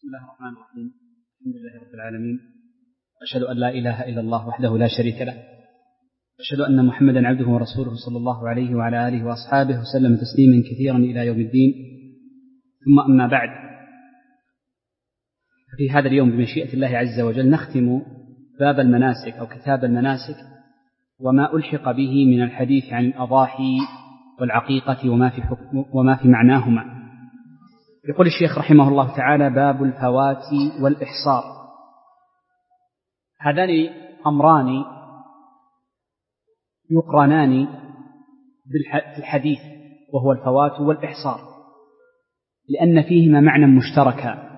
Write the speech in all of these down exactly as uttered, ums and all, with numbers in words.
بسم الله الرحمن الرحيم. الحمد لله رب العالمين، أشهد أن لا إله إلا الله وحده لا شريك له، أشهد أن محمدا عبده ورسوله صلى الله عليه وعلى آله وأصحابه وسلم تسليما كثيرا إلى يوم الدين. ثم أما بعد، في هذا اليوم بمشيئة الله عز وجل نختم باب المناسك أو كتاب المناسك وما ألحق به من الحديث عن الأضاحي والعقيقة وما في, حكم وما في معناهما. يقول الشيخ رحمه الله تعالى: باب الفوات والإحصار. هذان أمران يقرنان بالحديث، وهو الفوات والإحصار، لأن فيهما معنى مشتركا،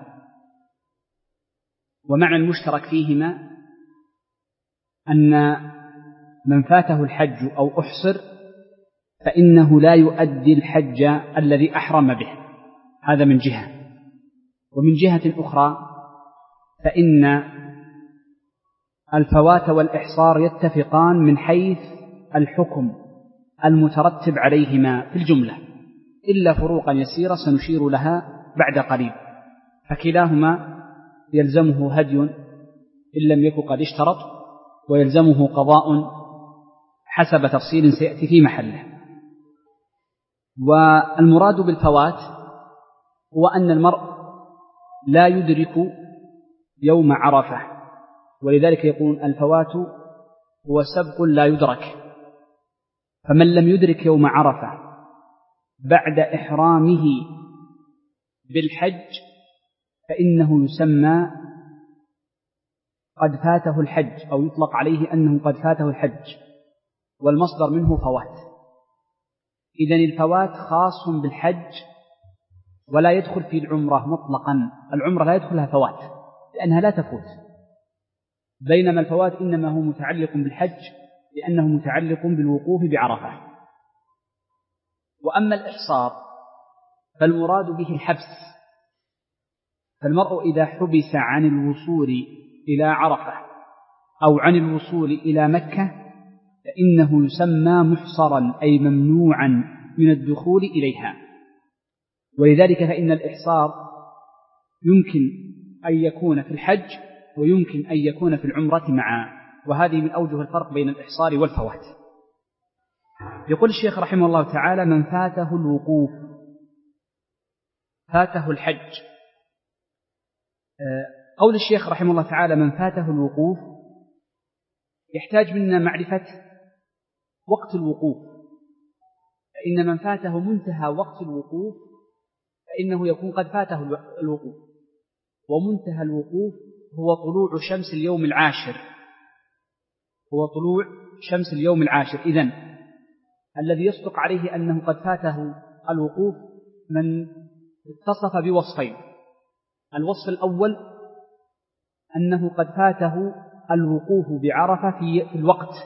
ومعنى المشترك فيهما أن من فاته الحج أو أحصر فإنه لا يؤدي الحج الذي أحرم به، هذا من جهة. ومن جهة أخرى فإن الفوات والإحصار يتفقان من حيث الحكم المترتب عليهما في الجملة، إلا فروقا يسيرة سنشير لها بعد قليل. فكلاهما يلزمه هدي إن لم يكن قد اشترط، ويلزمه قضاء حسب تفصيل سيأتي في محله. والمراد بالفوات هو أن المرء لا يدرك يوم عرفة، ولذلك يقول الفوات هو سبق لا يدرك. فمن لم يدرك يوم عرفة بعد إحرامه بالحج فإنه يسمى قد فاته الحج، أو يطلق عليه أنه قد فاته الحج، والمصدر منه فوات. إذن الفوات خاص بالحج ولا يدخل في العمرة مطلقا. العمرة لا يدخلها فوات لأنها لا تفوت، بينما الفوات إنما هو متعلق بالحج لأنه متعلق بالوقوف بعرفة. وأما الإحصار فالمراد به الحبس، فالمرء إذا حبس عن الوصول إلى عرفة أو عن الوصول إلى مكة فإنه يسمى محصرا، أي ممنوعا من الدخول إليها. ولذلك فإن الإحصار يمكن أن يكون في الحج ويمكن أن يكون في العمرة معا، وهذه من أوجه الفرق بين الإحصار والفوات. يقول الشيخ رحمه الله تعالى: من فاته الوقوف فاته الحج. قول الشيخ رحمه الله تعالى من فاته الوقوف يحتاج منا معرفة وقت الوقوف، فإن من فاته منتهى وقت الوقوف فإنه يكون قد فاته الوقوف. ومنتهى الوقوف هو طلوع شمس اليوم العاشر، هو طلوع شمس اليوم العاشر. إذن الذي يصدق عليه أنه قد فاته الوقوف من اتصف بوصفين: الوصف الأول أنه قد فاته الوقوف بعرفة في الوقت،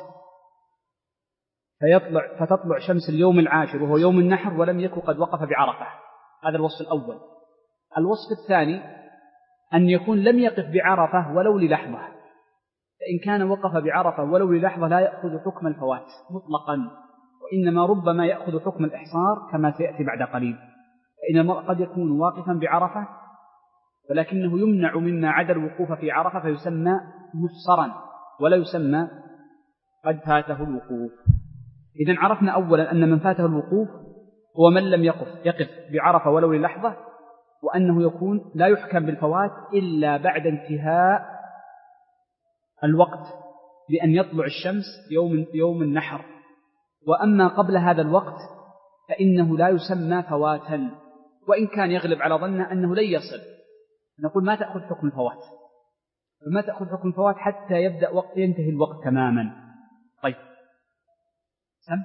فيطلع فتطلع شمس اليوم العاشر وهو يوم النحر ولم يكن قد وقف بعرفة، هذا الوصف الأول. الوصف الثاني أن يكون لم يقف بعرفة ولو للحظة، فإن كان وقف بعرفة ولو للحظة لا يأخذ حكم الفوات مطلقا، وإنما ربما يأخذ حكم الإحصار كما سيأتي بعد قليل. فإن المرء قد يكون واقفا بعرفة ولكنه يمنع مما عدا الوقوف في عرفة فيسمى محصرا ولا يسمى قد فاته الوقوف. إذن عرفنا أولا أن من فاته الوقوف هو من لم يقف يقف بعرفة ولو للحظة، وأنه يكون لا يحكم بالفوات إلا بعد انتهاء الوقت بأن يطلع الشمس يوم, يوم النحر. وأما قبل هذا الوقت فإنه لا يسمى فواتا، وإن كان يغلب على ظنه أنه لن يصل، نقول ما تأخذ حكم الفوات، فما تأخذ حكم الفوات حتى يبدأ وقت ينتهي الوقت تماما. طيب سم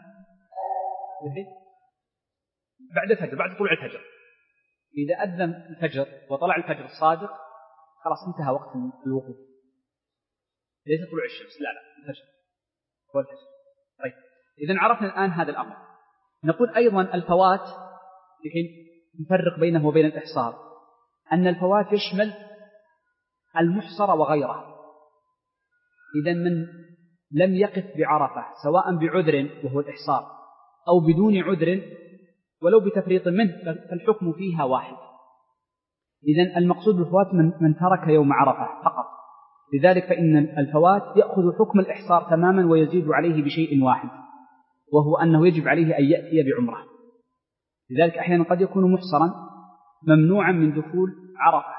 بعد الفجر، بعد طلوع الفجر، إذا أذن الفجر وطلع الفجر الصادق خلاص انتهى وقت الوقوف، ليس طلوع الشمس، لا لا الفجر هو الفجر. طيب إذن عرفنا الآن هذا الأمر. نقول أيضا الفوات لكي نفرق بينه وبين الإحصار أن الفوات يشمل المحصر وغيره. إذن من لم يقف بعرفة سواء بعذر وهو الإحصار أو بدون عذر ولو بتفريط منه فالحكم فيها واحد. إذن المقصود بالفوات من, من ترك يوم عرفة فقط، لذلك فإن الفوات يأخذ حكم الإحصار تماما ويزيد عليه بشيء واحد، وهو أنه يجب عليه أن يأتي بعمرة. لذلك أحيانا قد يكون محصرا ممنوعا من دخول عرفة،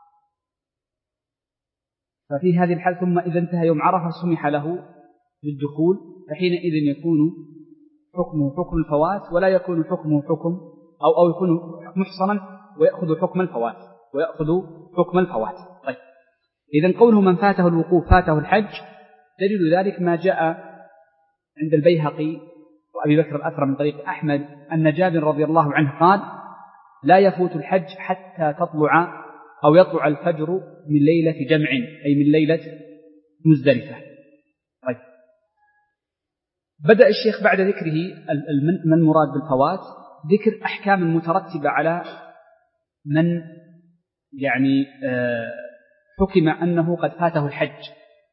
ففي هذه الحال ثم إذا انتهى يوم عرفة سمح له بالدخول، فحينئذ يكون حكمه حكم الفوات ولا يكون حكمه حكم أو, أو يكون محصرا ويأخذ حكم الفوات ويأخذ حكم الفوات. طيب، إذن قوله من فاته الوقوف فاته الحج، دليل ذلك ما جاء عند البيهقي وأبي بكر الأثرم من طريق أحمد أن جابر رضي الله عنه قال لا يفوت الحج حتى تطلع أو يطلع الفجر من ليلة جمع، أي من ليلة مزدلفة. طيب، بدأ الشيخ بعد ذكره ما المراد بالفوات ذكر أحكام مترتبة على من يعني حكم أنه قد فاته الحج.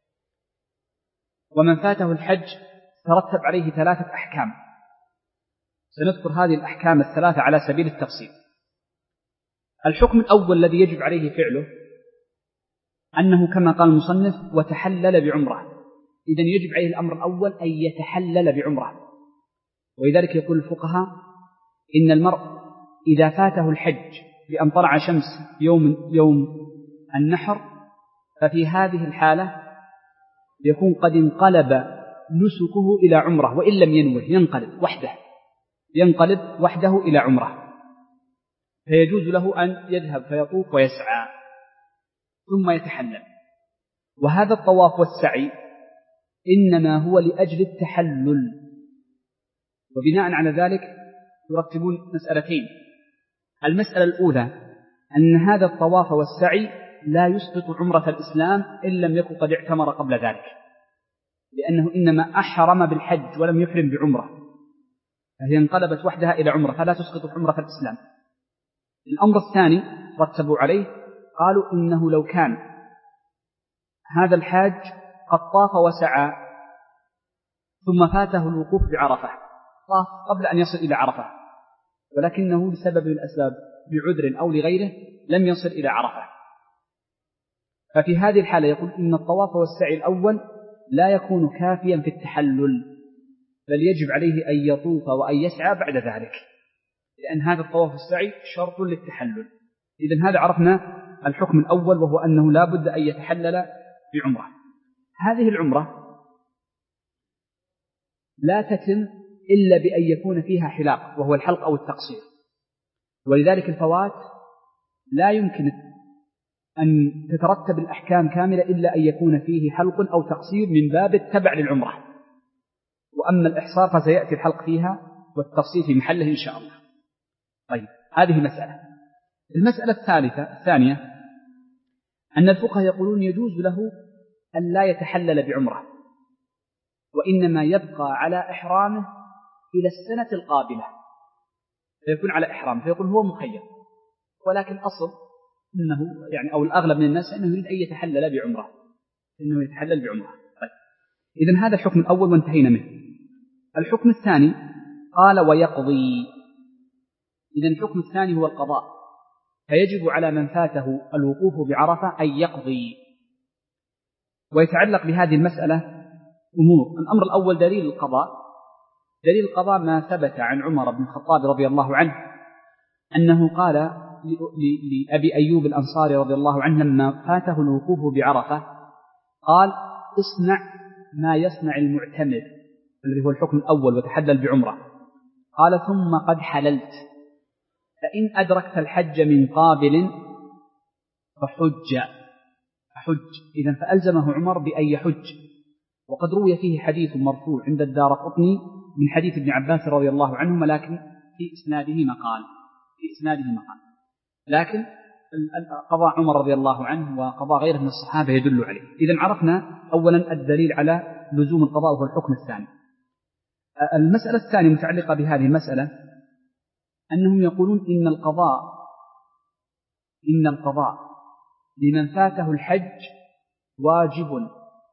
ومن فاته الحج ترتب عليه ثلاثة أحكام، سنذكر هذه الأحكام الثلاثة على سبيل التفصيل. الحكم الأول الذي يجب عليه فعله أنه كما قال المصنف وتحلل بعمرة، إذن يجب عليه الأمر الأول أن يتحلل بعمرة. ولذلك يقول الفقهاء إن المرء إذا فاته الحج بأن طلع شمس يوم, يوم النحر ففي هذه الحالة يكون قد انقلب نسكه إلى عمرة، وإن لم ينوه ينقلب وحده ينقلب وحده إلى عمرة، فيجوز له أن يذهب فيطوف ويسعى ثم يتحلل. وهذا الطواف والسعي إنما هو لأجل التحلل، وبناء على ذلك يرتبون مسألتين. المسألة الأولى أن هذا الطواف والسعي لا يسقط عمرة الإسلام إن لم يكن قد اعتمر قبل ذلك، لأنه إنما أحرم بالحج ولم يحرم بعمرة، فهي انقلبت وحدها إلى عمرة فلا تسقط عمرة الإسلام. الأمر الثاني رتبوا عليه قالوا إنه لو كان هذا الحاج قد طاف وسعى ثم فاته الوقوف بعرفة، طاف قبل أن يصل إلى عرفة ولكنه لسبب من الأسباب بعذر أو لغيره لم يصل إلى عرفة، ففي هذه الحالة يقول إن الطواف والسعي الأول لا يكون كافيا في التحلل، بل يجب عليه أن يطوف وأن يسعى بعد ذلك، لأن هذا الطواف والسعي شرط للتحلل. إذن هذا عرفنا الحكم الأول، وهو أنه لا بد أن يتحلل بعمرة. هذه العمرة لا تتم إلا بأن يكون فيها حلاق، وهو الحلق أو التقصير، ولذلك الفوات لا يمكن أن تترتب الأحكام كاملة إلا أن يكون فيه حلق أو تقصير من باب التبع للعمرة. وأما الإحصار فسيأتي الحلق فيها والتفصيل في محله إن شاء الله. طيب، هذه مسألة. المسألة الثالثة الثانية أن الفقهاء يقولون يجوز له أن لا يتحلل بعمرة، وإنما يبقى على إحرامه إلى السنة القابلة، فيكون على إحرامه، فيقول هو مخير، ولكن أصل إنه يعني أو الأغلب من الناس أنه يريد أن يتحلل بعمرة، إنه يتحلل بعمرة. طيب، إذن هذا الحكم الأول وانتهينا منه. الحكم الثاني قال ويقضي. إذن الحكم الثاني هو القضاء، فيجب على من فاته الوقوف بعرفة أن يقضي. ويتعلق بهذه المسألة أمور. الأمر الأول دليل القضاء. دليل القضاء ما ثبت عن عمر بن الخطاب رضي الله عنه أنه قال لأبي أيوب الأنصاري رضي الله عنه لما فاته الوقوف بعرفة قال اصنع ما يصنع المعتمر، الذي هو الحكم الأول وتحلل بعمرة. قال ثم قد حللت، فإن أدركت الحج من قابل فحج فحج إذن فألزمه عمر بأن يحج. وقد روي فيه حديث مرفوع عند الدارقطني من حديث ابن عباس رضي الله عنهما، لكن في إسناده مقال في إسناده مقال لكن قضاء عمر رضي الله عنه وقضاء غيره من الصحابة يدل عليه. إذن عرفنا أولا الدليل على لزوم القضاء وهو الحكم الثاني. المسألة الثانية متعلقة بهذه المسألة أنهم يقولون إن القضاء إن القضاء لمن فاته الحج واجب،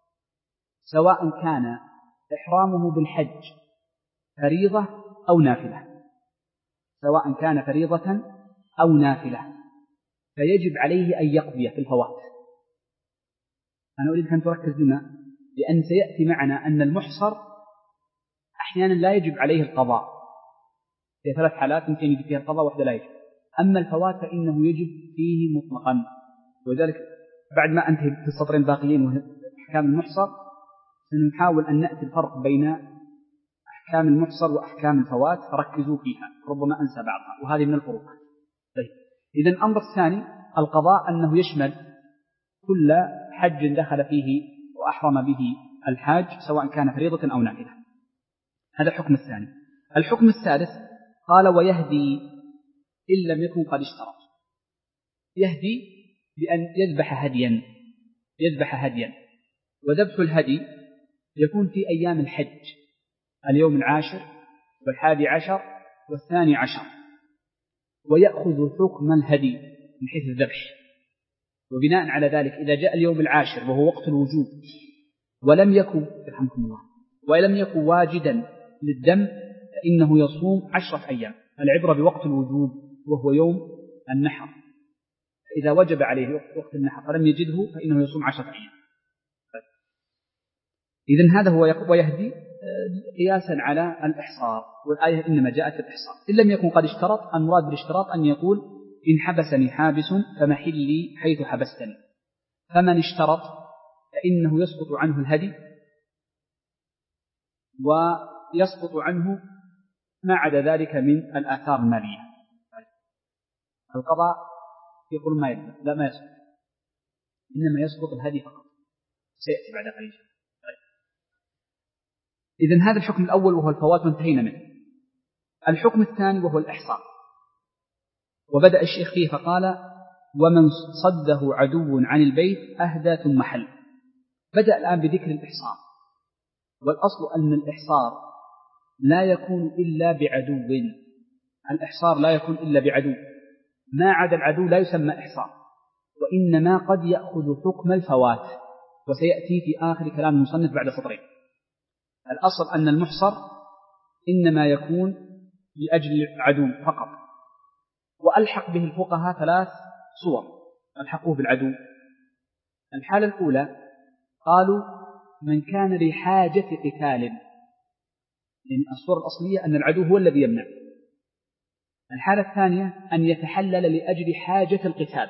سواء كان إحرامه بالحج فريضة أو نافلة سواء كان فريضة أو نافلة فيجب عليه أن يقضي في الفوات. أنا أريد أن تركز بما، لأن سيأتي معنا أن المحصر أحيانا لا يجب عليه القضاء، في ثلاث حالات يمكن يجب فيها القضاء وحده لا يجب. أما الفوات فإنه يجب فيه مطلقا. وذلك بعد ما أنتهي في السطرين الباقيين وهي أحكام المحصر سنحاول أن نأتي الفرق بين أحكام المحصر وأحكام الفوات، فركزوا فيها، ربما أنسى بعضها، وهذه من الفروق. طيب، إذن الأمر الثاني القضاء أنه يشمل كل حج دخل فيه وأحرم به الحاج سواء كان فريضة أو نافلة. هذا الحكم الثاني. الحكم الثالث قال ويهدي إن لم يكن قد اشترط. يهدي بأن يذبح هديا، يذبح هديا وذبح الهدي يكون في أيام الحج، اليوم العاشر والحادي عشر والثاني عشر، ويأخذ حكم الهدي من حيث الذبح. وبناء على ذلك إذا جاء اليوم العاشر وهو وقت الوجوب ولم يكن رحمكم الله ولم يكن واجدا للدم فإنه يصوم عشرة أيام. العبرة بوقت الوجوب وهو يوم النحر، إذا وجب عليه وقت النحر فلم يجده فإنه يصوم عشرة أيام. إذن هذا هو ويهدي قياسا على الإحصار، والآية إنما جاءت الإحصار. إن لم يكن قد اشترط، المراد بالاشتراط أن يقول إن حبسني حابس فمحلي حيث حبستني. فمن اشترط فإنه يسقط عنه الهدي ويسقط عنه ما عدا ذلك من الآثار المالية. القضاء يقول ما يسقط، لا ما يسقط، إنما يسقط الهدي فقط، سيأتي بعد قليل. إذن هذا الحكم الأول وهو الفوات وانتهينا منه. الحكم الثاني وهو الإحصار، وبدأ الشيخ فيه فقال ومن صده عدو عن البيت أهدى ثم حل. بدأ الآن بذكر الإحصار، والأصل أن الإحصار لا يكون إلا بعدو. الإحصار لا يكون إلا بعدو، ما عدا العدو لا يسمى إحصار، وإنما قد يأخذ حكم الفوات، وسيأتي في آخر كلام المصنف بعد سطرين. الأصل أن المحصر إنما يكون لأجل عدو فقط، وألحق به الفقهاء ثلاث صور ألحقوه بالعدو. الحالة الأولى قالوا من كان لحاجة قتال، يعني الصورة الأصلية أن العدو هو الذي يمنع. الحالة الثانية أن يتحلل لأجل حاجة القتال،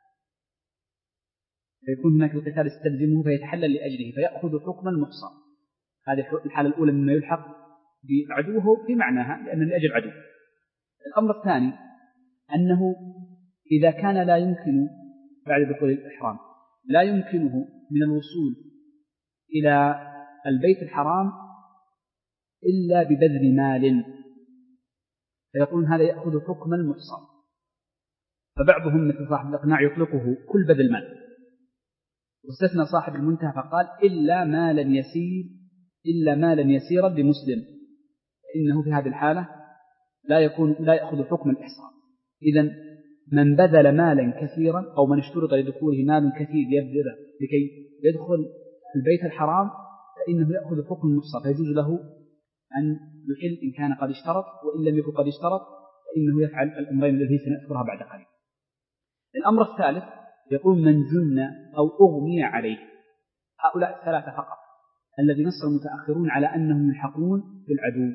فيكون هناك القتال يستلزمه فيتحلل لأجله فيأخذ حكم المحصر. هذه الحالة الأولى مما يلحق بعدوه في معناها لأنه لأجل عدو. الأمر الثاني أنه إذا كان لا يمكن بعد دخول الإحرام لا يمكنه من الوصول إلى البيت الحرام إلا ببذل مال، فيقولون هذا يأخذ حكم المحصر. فبعضهم مثل صاحب الإقناع يطلقه كل بذل مال، واستثنى صاحب المنتهى فقال إلا مالا يسير إلا مالا يسيرا لمسلم، إنه في هذه الحالة لا يكون لا يأخذ حكم الإحصار. إذن من بذل مالا كثيرا أو من اشترط لدخوله مال كثير يبذله لكي يدخل البيت الحرام فإنه يأخذ حكم المحصر، فيجوز له أن يحل إن كان قد اشترط، وإن لم يكن قد اشترط فإنه يفعل الأمرين الذي سنذكرها بعد قليل. الأمر الثالث يقول من جن أو أغمي عليه. هؤلاء الثلاثة فقط الذي نص المتأخرون على أنهم يلحقون بالعدو،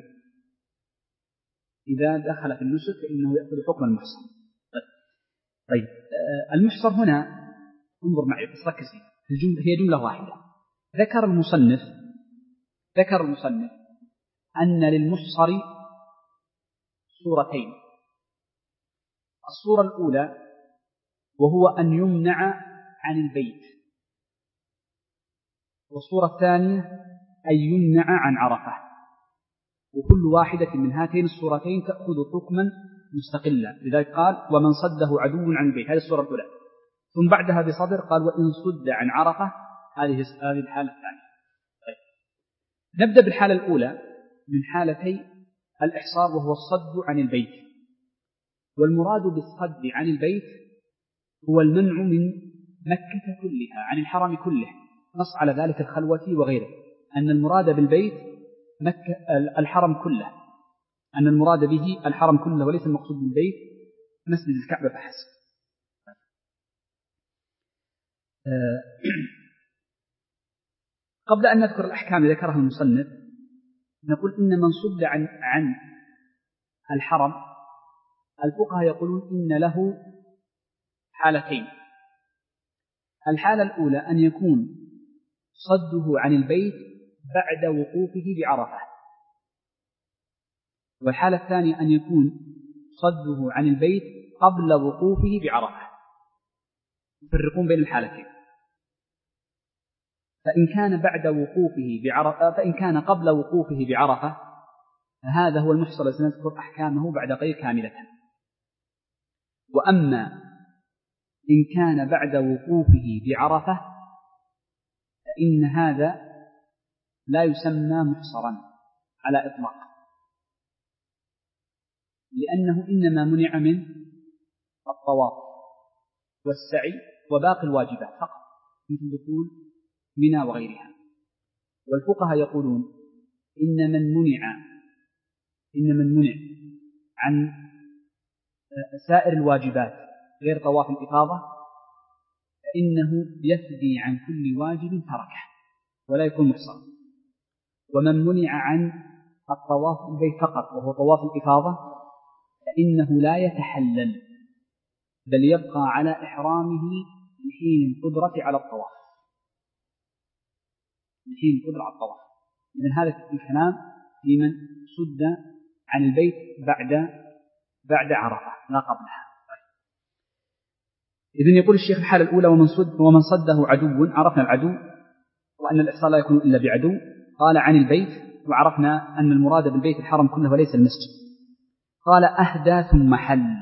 إذا دخل في النسك فإنه يأخذ حكم المحصر. طيب المحصر هنا انظر معي بس ركز فيه، هي جملة واحدة. ذكر المصنف ذكر المصنف أن للمحصر صورتين. الصورة الأولى وهو أن يمنع عن البيت، والصورة الثانية أن يمنع عن عرفة، وكل واحدة من هاتين الصورتين تأخذ حكما مستقلا. لذلك قال ومن صده عدو عن البيت، هذه الصورة الأولى. ثم بعدها بصدر قال وإن صد عن عرفة، هذه هذه الحالة الثانية. طيب. نبدأ بالحالة الأولى من حالتي الإحصار وهو الصد عن البيت. والمراد بالصد عن البيت هو المنع من مكة كلها، عن الحرم كله، نص على ذلك الخلوة وغيره، أن المراد بالبيت مكة الحرم كله، أن المراد به الحرم كله وليس المقصود بالبيت مسجد الكعبة فحسب. قبل أن نذكر الأحكام التي ذكرها المصنف نقول إن من صد عن, عن الحرم الفقهاء يقولون إن له حالتين. الحالة الأولى أن يكون صده عن البيت بعد وقوفه بعرفة، والحالة الثانية أن يكون صده عن البيت قبل وقوفه بعرفة. يفرقون بين الحالتين. فإن كان بعد وقوفه بعرفة فإن كان قبل وقوفه بعرفة فهذا هو المحصل الذي سنذكر أحكامه بعد غير كاملة. وأما إن كان بعد وقوفه بعرفة فإن هذا لا يسمى محصرا على إطلاق، لأنه إنما منع من الطواف والسعي وباقي الواجبات فقط مثل دخول منى وغيرها. والفقهاء يقولون إن من منع إن من منع عن سائر الواجبات غير طواف الإفاضة فإنه يفدي عن كل واجب تركه ولا يكون محصرا. ومن منع عن الطواف البيت فقط وهو طواف الإفاضة فإنه لا يتحلل بل يبقى على إحرامه لحين القدرة على الطواف لحين القدرة على الطواف. إذن هذا الكلام في من صد عن البيت بعد بعد عرفة لا قبلها. إذن يقول الشيخ الحالة الأولى ومن صد ومن صده عدو، عرفنا العدو وأن الإحصار لا يكون إلا بعدو. قال عن البيت وعرفنا أن المراد بالبيت الحرم كله وليس المسجد. قال أهدى ثم حل.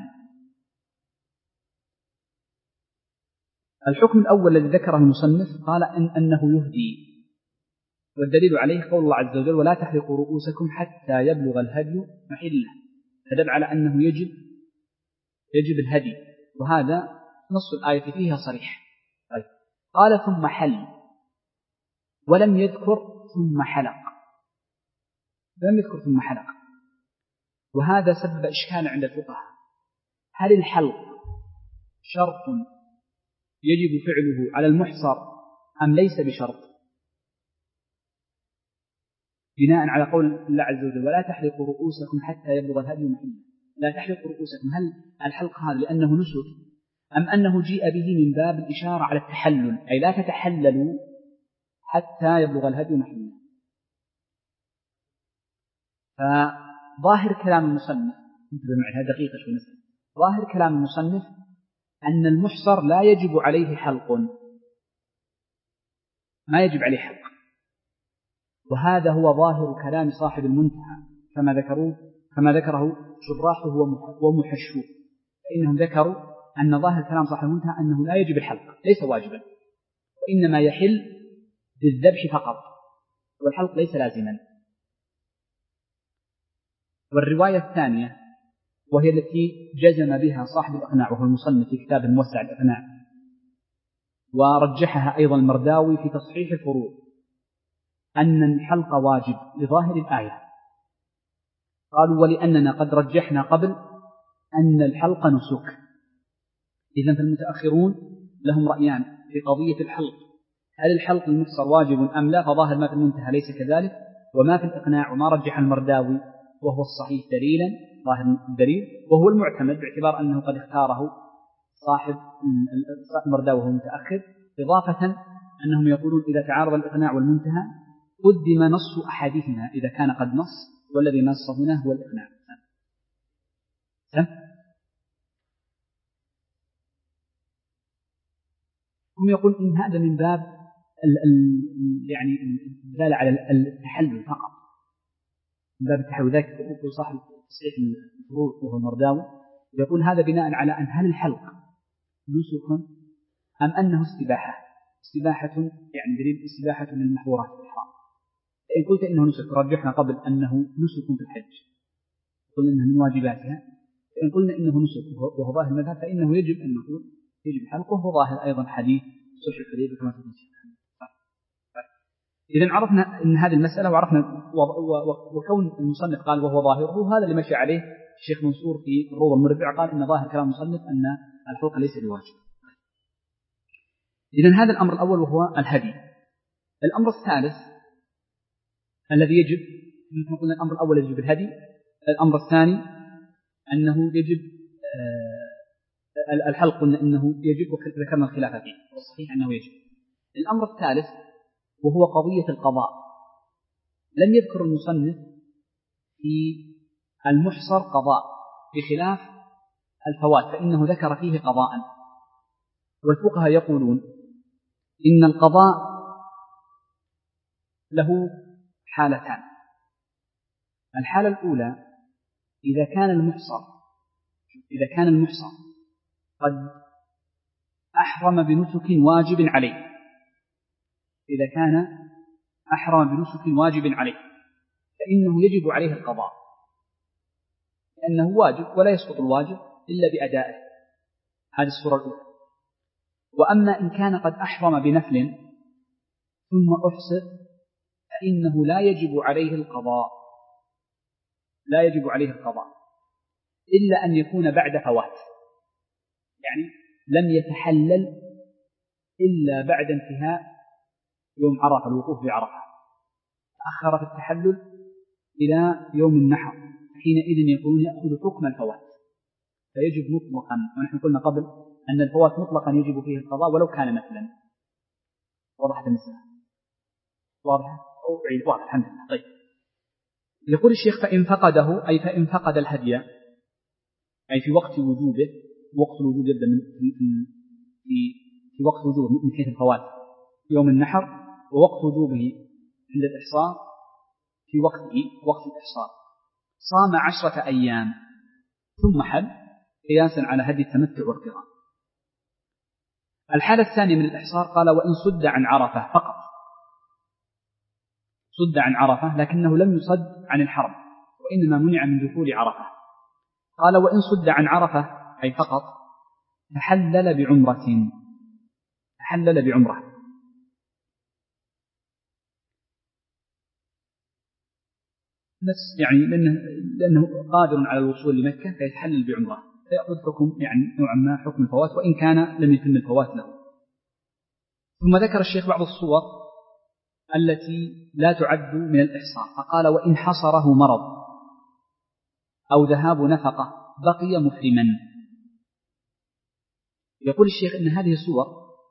الحكم الأول الذي ذكره المصنف قال إن أنه يهدي، والدليل عليه قول الله عز وجل ولا تحلقوا رؤوسكم حتى يبلغ الهدي محله، فدل على أنه يجب يجب الهدي، وهذا نص الآية فيها صريح. طيب. قال ثم حل ولم يذكر ثم حلق لم يذكر ثم حلق وهذا سبب إشكال عند الفقهاء. هل الحلق شرط يجب فعله على المحصر أم ليس بشرط؟ بناء على قول الله عز وجل ولا تحلقوا رؤوسكم حتى يبلغ الهدي محله، لا تحلقوا رؤوسكم، هل الحلق هذا لأنه نسك أم أنه جيء به من باب الإشارة على التحلل، أي لا تتحللوا حتى يبلغ الهدي محله؟ فظاهر كلام المصنف هذا دقيقة شوي نسأل. ظاهر كلام المصنف أن المحصر لا يجب عليه حلق، ما يجب عليه حلق، وهذا هو ظاهر كلام صاحب المنتهى كما ذكروه كما ذكره شراحه ومحشوه، فإنهم ذكروا أن ظاهر كلام صاحب المنتهى أنه لا يجب الحلق، ليس واجبا، وإنما يحل بالذبح فقط، والحلق ليس لازما. والرواية الثانية وهي التي جزم بها صاحب الإقناع وهو المصنف في كتاب موسع الإقناع، ورجحها أيضا المرداوي في تصحيح الفروع، أن الحلق واجب لظاهر الآية. قالوا ولأننا قد رجحنا قبل أن الحلق نسك. إذن فالمتأخرون لهم رأيان في قضية الحلق، هل الحلق المحصر واجب أم لا؟ فظاهر ما في المنتهى ليس كذلك، وما في الإقناع وما رجح المرداوي وهو الصحيح دليلا ظاهر الدليل وهو المعتمد باعتبار أنه قد اختاره صاحب المرداوي وهو متأخر، إضافة أنهم يقولون إذا تعارض الإقناع والمنتهى قدم نص أحدهما إذا كان قد نص، والذي نص هنا هو الإقناع. هم يقول إن هذا من باب ال ال يعني الدلالة على التحلل فقط، من باب التحلل. ذلك يقول صاحب تصحيح الفروع وهو المرداوي يقول هذا بناء على أن هل الحلق نسك أم أنه استباحة استباحة يعني دليل استباحة للمحظورات في الإحرام. إن قلت إنه نسك رجحنا قبل أنه نسك في الحج، قلنا إنه من واجباتها. إن قلنا إنه نسك وهو ظاهر المذهب فإنه يجب أن نقول يجب حلقه، وهو ظاهر أيضا حديث صلح الحديبية كما تقول. إذن عرفنا أن هذه المسألة، وعرفنا وكون المصنف قال وهو ظاهره، هذا اللي مشى عليه الشيخ منصور في الروضة المربع، قال إن ظاهر كلام المصنف أن الحلق ليس بواجب. إذن هذا الأمر الأول وهو الهدي. الأمر الثالث الذي يجب، نحن قلنا الأمر الأول يجب الهدي، الأمر الثاني أنه يجب الحلق، قلنا أنه يجب وذكرنا الخلاف فيه والصحيح أنه يجب. الأمر الثالث وهو قضية القضاء. لم يذكر المصنف في المحصر قضاء بخلاف الفوات فإنه ذكر فيه قضاء، والفقهاء يقولون إن القضاء له حالتان. الحالة الأولى إذا كان المحصر إذا كان المحصر قد أحرم بنسك واجب عليه إذا كان أحرم بنسك واجب عليه فإنه يجب عليه القضاء، لأنه واجب ولا يسقط الواجب إلا بأدائه. هذه الصورة الأولى. وأما إن كان قد أحرم بنفل ثم أحصر فإنه لا يجب عليه القضاء لا يجب عليه القضاء إلا أن يكون بعد فوات، يعني لم يتحلل إلا بعد انتهاء يوم عرفة، الوقوف بعرفة، أخر في التحلل إلى يوم النحر، حينئذ يكون يأخذ حكم الفوات فيجب مطلقا. ونحن قلنا قبل أن الفوات مطلقا يجب فيه القضاء ولو كان مثلا. وضحت المسألة؟ واضح؟ واضح الحمد لله. طيب، يقول الشيخ فإن فقده أي فإن فقد الهدي أي في وقت وجوبه، وقت الوجوب يبدأ من في في في وقت وجوبه من حيث الفوات يوم النحر، ووقت وجوبه عند الإحصار في وقته وقت الإحصار، صام عشرة أيام ثم حج قياسا على هدي التمتع والقران. الحالة الثانية من الإحصار قال وإن صد عن عرفة فقط، صد عن عرفة لكنه لم يصد عن الحرم وإنما منع من دخول عرفة. قال وإن صد عن عرفة أي فقط تحلل بعمرة تحلل بعمرة بس يعني لأنه, لأنه قادر على الوصول لمكة فيتحلل بعمرة، فيأخذ حكم يعني نوعا ما حكم الفوات وإن كان لم يتم الفوات له. ثم ذكر الشيخ بعض الصور التي لا تعد من الإحصار، فقال وإن حصره مرض أو ذهاب نفقة بقي محرما. يقول الشيخ إن هذه الصور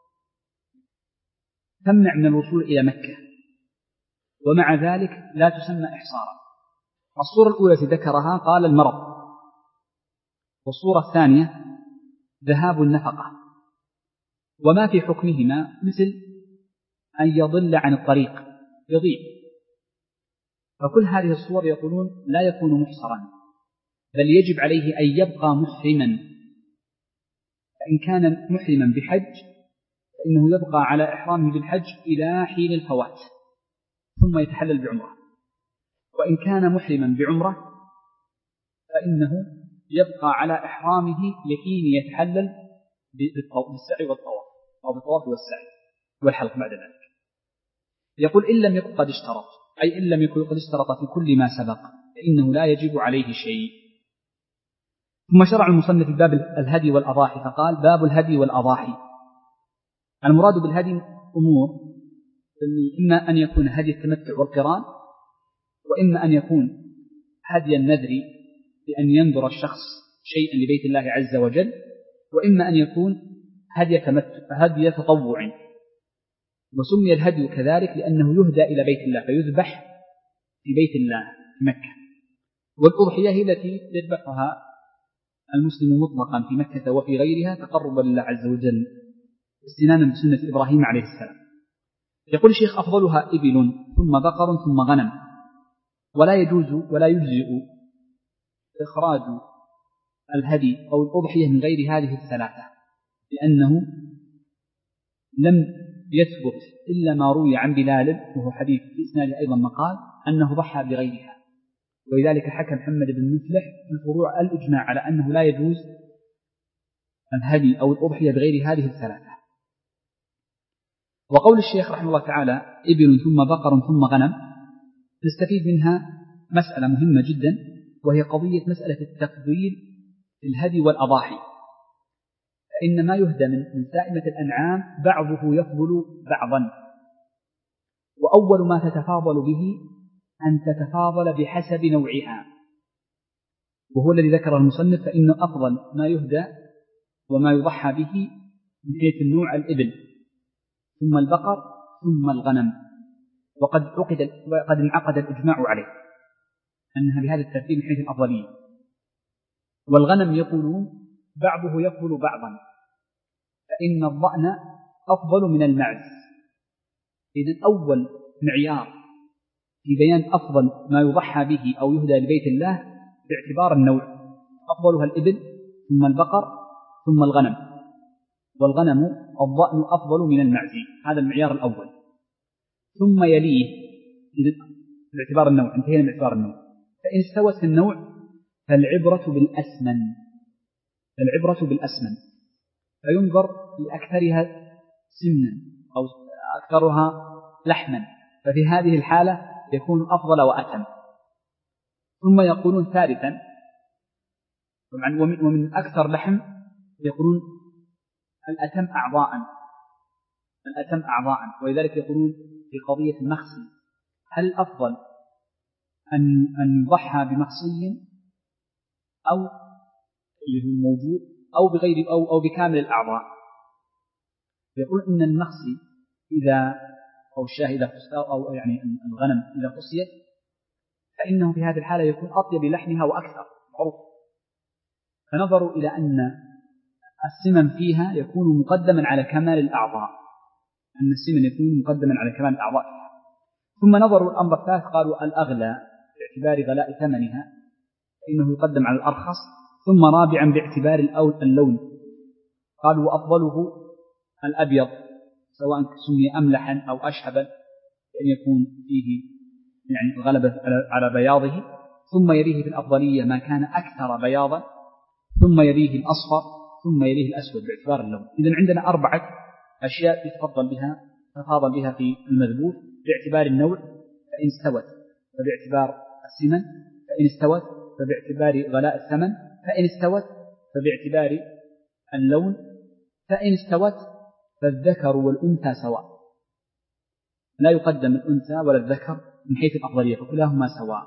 تمنع من الوصول إلى مكة ومع ذلك لا تسمى إحصارا. الصورة الأولى التي ذكرها قال المرض، والصورة الثانية ذهاب النفقة، وما في حكمهما مثل أن يضل عن الطريق يضيع. فكل هذه الصور يقولون لا يكون محصرا بل يجب عليه أن يبقى محرما، فإن كان محرما بحج فإنه يبقى على إحرامه بالحج إلى حين الفوات ثم يتحلل بعمرة، وإن كان محرما بعمرة فإنه يبقى على إحرامه لحين يتحلل بالسعي والطواف أو بالطواف والسعي والحلق بعد ذلك. يقول إن لم يكن قد اشترط أي إن لم يكن قد اشترط في كل ما سبق فإنه لا يجب عليه شيء. ثم شرع المصنف في باب الهدي والأضاحي فقال باب الهدي والأضاحي. المراد بالهدي أمور، إما أن يكون هدي التمتع والقران، وإما أن يكون هدي النذر بأن ينذر الشخص شيئا لبيت الله عز وجل، وإما أن يكون هدي تمتع هدي تطوع. وسمي الهدي كذلك لأنه يهدى إلى بيت الله فيذبح في بيت الله في مكة. والأضحية هي التي يذبحها المسلم مطلقا في مكة وفي غيرها تقربا لله عز وجل استنانا بسنة إبراهيم عليه السلام. يقول الشيخ أفضلها إبل ثم بقر ثم غنم، ولا يجوز ولا يجزئ إخراج الهدي أو الأضحية من غير هذه الثلاثة، لأنه لم يثبت إلا ما روي عن بلال وهو حديث في إسناده أيضا مقال أنه ضحى بغيرها، ولذلك حكى محمد بن مفلح في الفروع الإجماع على أنه لا يجوز الهدي أو الأضحية بغير هذه الثلاثة. وقول الشيخ رحمه الله تعالى إبل ثم بقر ثم غنم نستفيد منها مسألة مهمة جدا، وهي قضية مسألة التفضيل في الهدي والأضاحي. فإن ما يهدى من سائمة الأنعام بعضه يفضل بعضا، وأول ما تتفاضل به أن تتفاضل بحسب نوعها، وهو الذي ذكر المصنف، فإن أفضل ما يهدى وما يضحى به من حيث النوع الإبل، ثم البقر، ثم الغنم، وقد عقد وقد انعقد الإجماع عليه أنها بهذا الترتيب من حيث الأفضلية. والغنم يقولون بعضه يفضل بعضا، فإن الضأن أفضل من المعز. إذن أول معيار في بيان أفضل ما يضحى به أو يهدى لبيت الله باعتبار النوع، أفضلها الإبل، ثم البقر، ثم الغنم، والغنم الضأن أفضل من المعز، هذا المعيار الأول. ثم يليه باعتبار النوع، انتهينا من اعتبار النوع. فإن استوت في النوع فالعبرة بالأسمن، العبرة بالأسمن، فينظر لأكثرها سمنا أو أكثرها لحما، ففي هذه الحالة يكون أفضل وأتم. ثم يقولون ثالثا، ومن, ومن أكثر لحم يقولون الأتم أعضاء، الأتم أعضاء، ولذلك يقولون في قضية المخصي هل أفضل أن أن يضحى بمخصي أو اللي هو موجود أو بغير أو أو بكامل الأعضاء؟ يقول إن المخصي إذا أو الشاة إذا قصيت أو يعني الغنم إذا قصيت فإنه في هذه الحالة يكون أطيب لحمها وأكثر معروف، فنظروا إلى أن السمن فيها يكون مقدما على كمال الأعضاء، أن السمن يكون مقدما على كمال الأعضاء فيها. ثم نظروا الأمر الثالث، قالوا الأغلى باعتبار غلاء ثمنها فإنه يقدم على الأرخص. ثم رابعا باعتبار اللون، قالوا وأفضله الأبيض سواء سمي أملحا أو أشهبا أن يكون فيه يعني غلبة على بياضه. ثم يليه في الأفضلية ما كان أكثر بياضا، ثم يليه الأصفر، ثم يليه الأسود باعتبار اللون. إذن عندنا أربعة أشياء يتفضل بها تفاضل بها في المذبوح باعتبار النوع، فإن استوت فباعتبار السمن، فإن استوت فباعتبار غلاء الثمن، فإن استوت فباعتبار اللون، فإن استوت فالذكر والأنثى سواء، لا يقدم الأنثى ولا الذكر من حيث الأفضلية، فكلاهما سواء.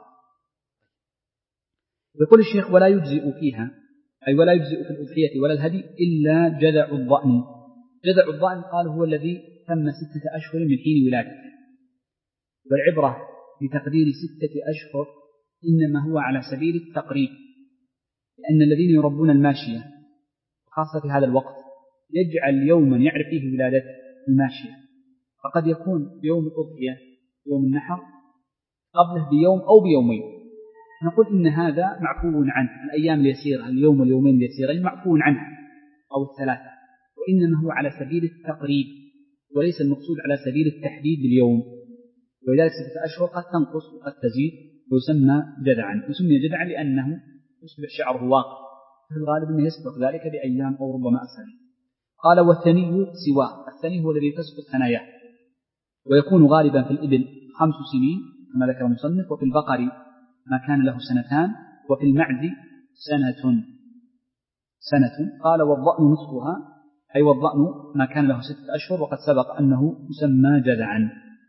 يقول الشيخ ولا يجزئ فيها، أي ولا يجزئ في الأضحية ولا الهدي إلا جذع الضأن. جذع الضأن قال هو الذي تم ستة أشهر من حين ولادته، والعبرة بتقدير ستة أشهر إنما هو على سبيل التقريب، لأن الذين يربون الماشية خاصة في هذا الوقت يجعل يوما يعرف فيه ولادة الماشية، فقد يكون يوم الأضحية يوم النحر قبله بيوم أو بيومين، نقول إن هذا معفو عنه، الأيام اليسيرة اليوم واليومين اليسيرين معفو عنها أو الثلاثة، وإنما هو على سبيل التقريب وليس المقصود على سبيل التحديد باليوم. ولذلك ستة أشهر قد تنقص وقد تزيد ويسمى جذعا، وسمي جذعا لأنه يصبح شعره واقف، في الغالب أنه يسبق ذلك بأيام أو ربما أسابيع. قال والثني سواه، الثني هو الذي تسقط ثناياه، ويكون غالبا في الإبل خمس سنين كما ذكر المصنف، وفي البقر ما كان له سنتان، وفي المعز سنة سنة. قال والضأن نصفها، أي والضأن ما كان له ستة أشهر، وقد سبق أنه يسمى جذعا.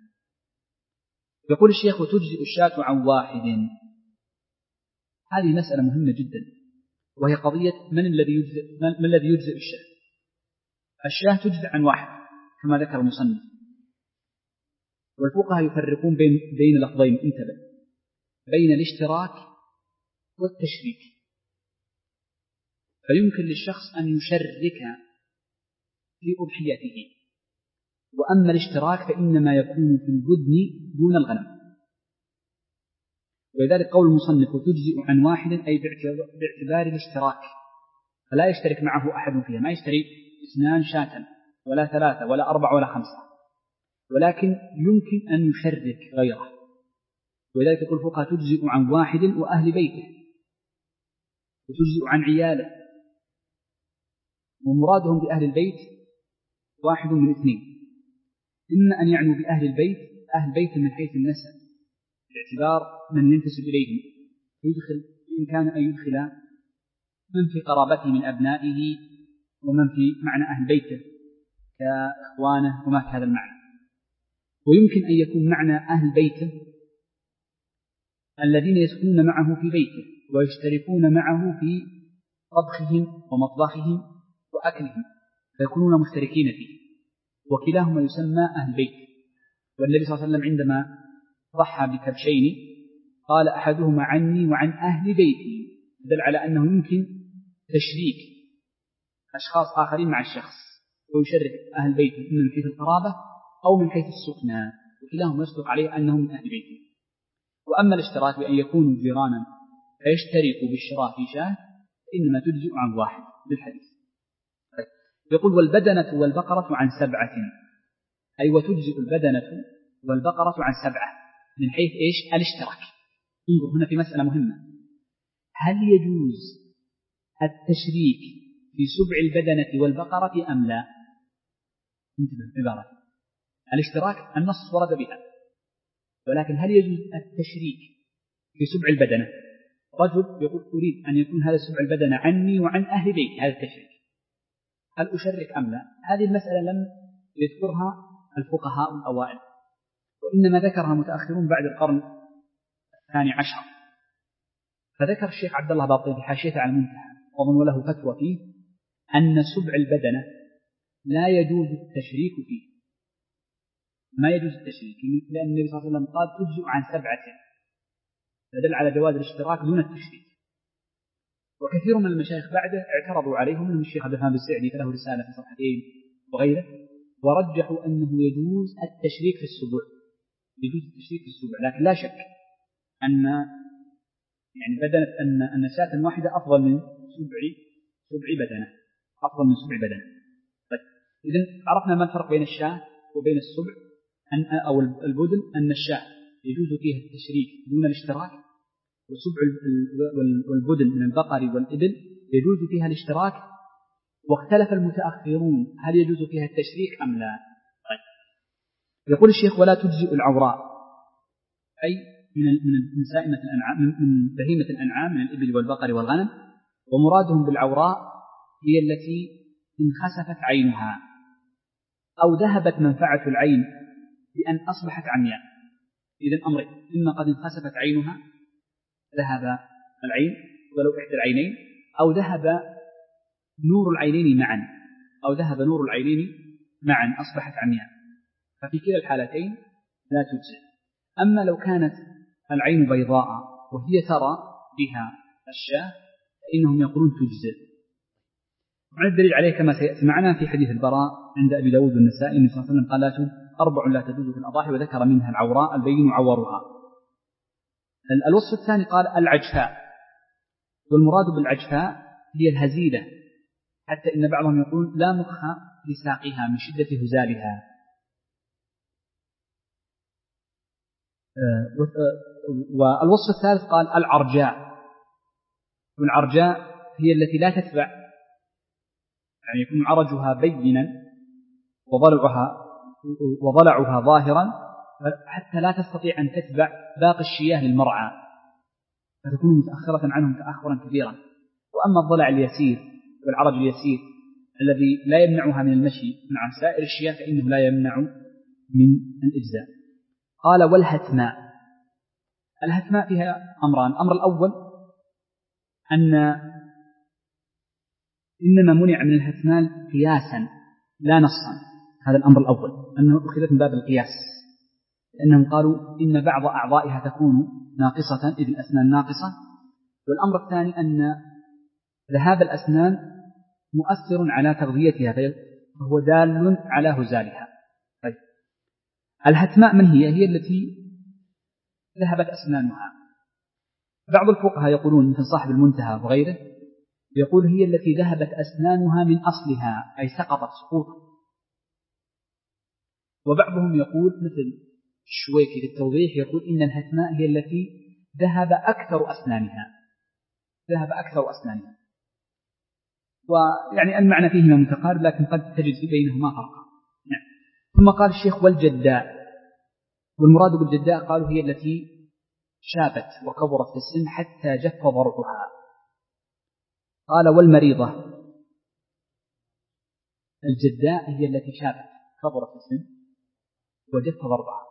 يقول الشيخ وتجزئ الشاة عن واحد. هذه مسألة مهمة جدا، وهي قضية من الذي يجزئ من الذي يجزئ الشاة. الشاة تجزئ عن واحد كما ذكر المصنف، والفقهاء يفرقون بين بين لفظين، انتبه، بين الاشتراك والتشريك. فيمكن للشخص أن يشرك في أضحيته، وأما الاشتراك فإنما يكون في البدن دون الغنم. ولذلك قول المصنف تجزئ عن واحد أي باعتبار الاشتراك، فلا يشترك معه أحد فيها، ما يشتري اثنان شاة ولا ثلاثة ولا أربعة ولا خمسة، ولكن يمكن أن يشرك غيره. ولذلك يقول الفقهاء تجزئ عن واحد وأهل بيته، وتجزئ عن عياله، ومرادهم بأهل البيت واحد من اثنين، إما أن يعنوا بأهل البيت أهل بيت من حيث النسب باعتبار من ينتسب إليهم، ويدخل إن كان أن يدخل من في قرابته من أبنائه ومن في معنى أهل بيته كإخوانه وما في هذا المعنى. ويمكن أن يكون معنى أهل بيته الذين يسكنون معه في بيته ويشتركون معه في طبخهم ومطبخهم وأكلهم فيكونون مشتركين فيه، وكلاهما يسمى أهل بيت. والنبي صلى الله عليه وسلم عندما ضحى بكبشين قال أحدهما عني وعن أهل بيتي، دل على أنه يمكن تشريك أشخاص آخرين مع الشخص ويشرك أهل بيته إما من حيث القرابة أو من حيث السكنى، وكلاهما يصدق عليه أنهم من أهل بيته. وأما الاشتراك بأن يكونوا جيرانا فيشتركوا بالشراء في شاة إنما تجزئ عن واحد بالحديث. يقول والبدنة والبقرة عن سبعة، أي وتجزئ البدنة والبقرة عن سبعة من حيث إيش؟ الاشتراك. انظر هنا في مسألة مهمة، هل يجوز التشريك في سبع البدنة والبقرة أم لا؟ انتبه عبارة الاشتراك النص ورد بها، ولكن هل يجوز التشريك في سبع البدنة؟ رجل يقول أريد أن يكون هذا سبع البدنة عني وعن أهل بيتي، هذا التشريك هل أشرك أم لا؟ هذه المسألة لم يذكرها الفقهاء الأوائل، وإنما ذكرها متأخرون بعد القرن الثاني عشر. فذكر الشيخ عبد الله باطل في حاشيته على المنتهى ومن له فتوى فيه أن سبع البدنة لا يجوز التشريك فيه، ما يجوز التشريك، لأن النبي صلى الله عليه وسلم قال تجزئ عن سبعة، فدل على جواز الاشتراك دون التشريك. وكثير من المشايخ بعده اعترضوا عليه، منهم الشيخ عبد الرحمن السعدي فله رسالة في صفحتين وغيره، ورجحوا أنه يجوز التشريك في السبع، يجوز التشريك في السبع، لكن لا شك أن يعني بدنة أن أن شاة واحدة أفضل من سبع سبع بدنة، أفضل من سبع بدنة. طيب إذن عرفنا ما الفرق بين الشاة وبين السبع أن أو البدن، أن الشاة يجوز فيها التشريك دون الاشتراك، وسبع والبدن من البقر والإبل يجوز فيها الاشتراك. واختلف المتأخرون هل يجوز فيها التشريك أم لا. طيب يقول الشيخ ولا تجزئ العوراء، أي من من سائمة الأنعام من بهيمة الأنعام من الإبل والبقر والغنم، ومرادهم بالعوراء هي التي انخسفت عينها أو ذهبت منفعة العين بأن أصبحت عمياء. إذن أمرين، إما قد انخسفت عينها ذهب العين ولو إحدى العينين، أو ذهب نور العينين معا أو ذهب نور العينين معا أصبحت عمياء، ففي كلا الحالتين لا تجزئ. أما لو كانت العين بيضاء وهي ترى بها الشاة فإنهم يقولون تجزئ. وعن الدليل عليه كما سيأتي معنا في حديث البراء عند أبي داود والنسائي النبي صلى الله عليه وسلم قال لا تجزئ أربع لا تجوز في الأضاحي، وذكر منها العوراء البين عورها. الوصف الثاني قال العجفاء، والمراد بالعجفاء هي الهزيلة، حتى إن بعضهم يقول لا مخ لساقها من شدة هزالها. والوصف الثالث قال العرجاء، والعرجاء هي التي لا تتبع، يعني يكون عرجها بينا وضلعها وضلعها ظاهرا حتى لا تستطيع أن تتبع باقي الشياه للمرعى، فتكون متأخرة عنهم تأخرا كبيرا. وأما الضلع اليسير والعرج اليسير الذي لا يمنعها من المشي مع سائر الشياه فإنه لا يمنع من الإجزاء. قال والهتماء، الهتماء فيها أمران. الأمر الأول أن إنما منع من الهتماء قياسا لا نصا، هذا الأمر الأول أنه أخذت من باب القياس، لأنهم قالوا إن بعض أعضائها تكون ناقصة إذ الأسنان ناقصة. والأمر الثاني أن ذهاب الأسنان مؤثر على تغذيتها فهو دال على هزالها. طيب الهتماء من هي؟ هي التي ذهبت أسنانها. بعض الفقهاء يقولون مثل صاحب المنتهى وغيره يقول هي التي ذهبت أسنانها من أصلها أي سقطت سقوطا. وبعضهم يقول مثل الشويكي للتوضيح يقول إن الهتماء هي التي ذهب أكثر أسنانها ذهب أكثر أسنانها ويعني المعنى فيهما متقارب لكن قد تجد بينهما فرقا. نعم. ثم قال الشيخ والجداء، والمراد بالجداء قالوا هي التي شابت وكبرت في السن حتى جف ضرعها. قال والمريضة، الجداء هي التي شابت كبرت في السن وجدت ضربها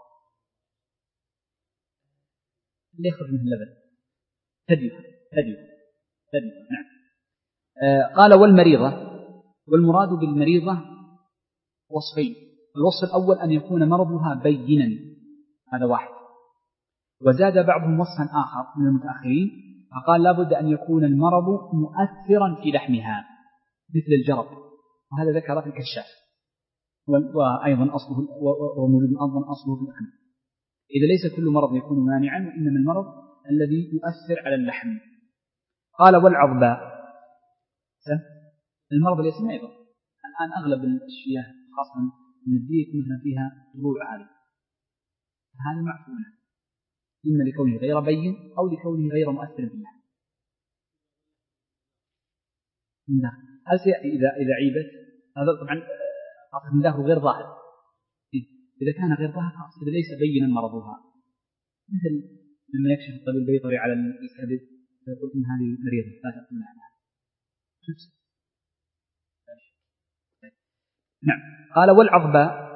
اللي يخرج منه اللبن ثديها ثديها ثديها نعم. آه قال والمريضة، والمراد بالمريضة وصفين. الوصف الأول أن يكون مرضها بينا، هذا واحد. وزاد بعضهم وصفا آخر من المتأخرين فقال لابد أن يكون المرض مؤثرا في لحمها مثل الجرب، وهذا ذكر في الكشاف، وأيضا أصله وموجود أيضا أصله في الأحناف. إذا ليس كل مرض يكون مانعا، وإنما المرض الذي يؤثر على اللحم. قال والعظباء، المرض اليسير أيضا الآن أغلب الأشياء خاصة من الديك مثلا فيها طلوع عالي، هذا معفونة إما لكونه غير بين أو لكونه غير مؤثر باللحم. هل سيأتي إذا إذا عيبت؟ هذا طبعا خاصة من داخل غير ظاهر. إذا كان غير ظاهر خاصة إذا ليس بينا مرضها، مثل لما يكشف الطبيب البيطري على الكبد فيقول إن هذه مريضة لا تأكل لحمها. نعم. قال والعظباء،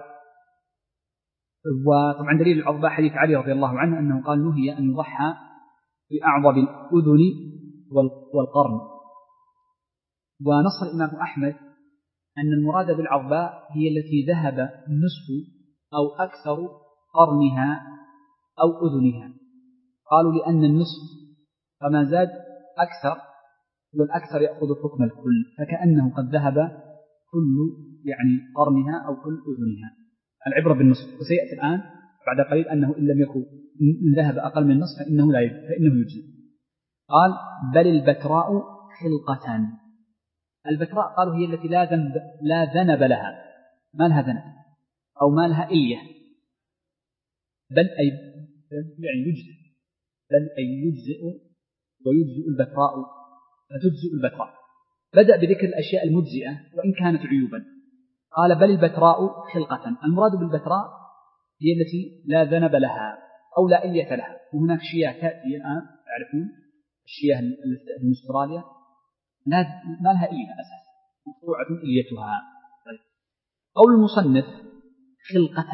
وطبعا دليل العظباء حديث علي رضي الله عنه أنه قال نهي أن يضحى بأعظم الأذن والقرن. ونص الإمام أحمد أن المراد بالعظباء هي التي ذهب نصف أو أكثر قرنها أو أذنها. قالوا لأن النصف فما زاد أكثر، والأكثر يأخذ حكم الكل، فكأنه قد ذهب كل يعني قرنها أو كل أذنها. العبرة بالنصف، وسيأتي الآن بعد قليل أنه إن لم يكن إن ذهب أقل من النصف فإنه لا يجزي، فإنه يجزي. قال بل البتراء خلقة. البتراء قالوا هي التي لا ذنب لا ذنب لها، ما لها ذنب أو ما لها إلية، بل أي يعني يجزئ، بل أي يجزئ ويجزئ البتراء، فتجزئ البتراء. بدأ بذكر الأشياء المجزئة وإن كانت عيوبا. قال بل البتراء خلقة. المراد بالبتراء هي التي لا ذنب لها أو لا إلية لها. وهناك شياه تأتي الآن تعرفون الشياه من أستراليا لا ما لها إلية أساسا، مقطوعة إليتها. طيب. قول المصنف خلقة،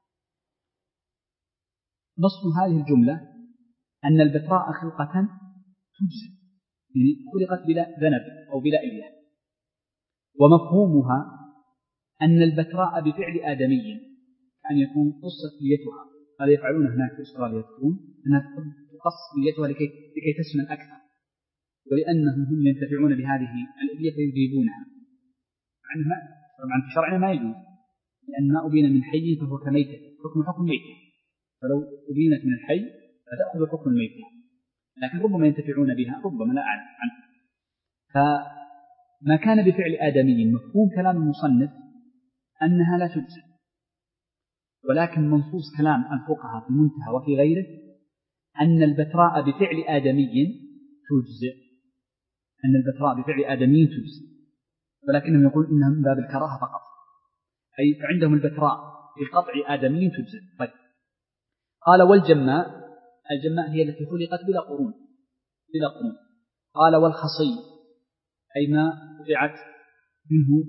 نص هذه الجملة أن البتراء خلقة تجزئ، يعني خلقت بلا ذنب أو بلا إلية. ومفهومها أن البتراء بفعل آدمي أن يكون قصت إليتها، هذا يفعلون هناك في أستراليا، تكون أنها تقص إليتها لكي, لكي تسمن أكثر، ولأنهم هم ينتفعون بهذه الإلية فيجيبونها. عنها طبعا في شرعنا ما يجوز، لأن ما أبين من حي فهو كميتة، حكم حكم ميتة، فلو أبينت من الحي فتأخذ حكم الميتة، لكن ربما ينتفعون بها ربما لا أعلم عنه. فما كان بفعل آدمي مفهوم كلام المصنف أنها لا تجزئ، ولكن منصوص كلام الفقهاء في المنتهى وفي غيره أن البتراء بفعل آدمي تجزئ، أن البتراء بفعل آدمي تجزئ، ولكنهم يقول إنها من باب الكراهة فقط، أي عندهم البتراء بقطع آدمي تجزئ. طيب. قال والجماء، الجماء هي التي خلقت بلا قرون بلا قرون. قال والخصي أي ما قطعت منه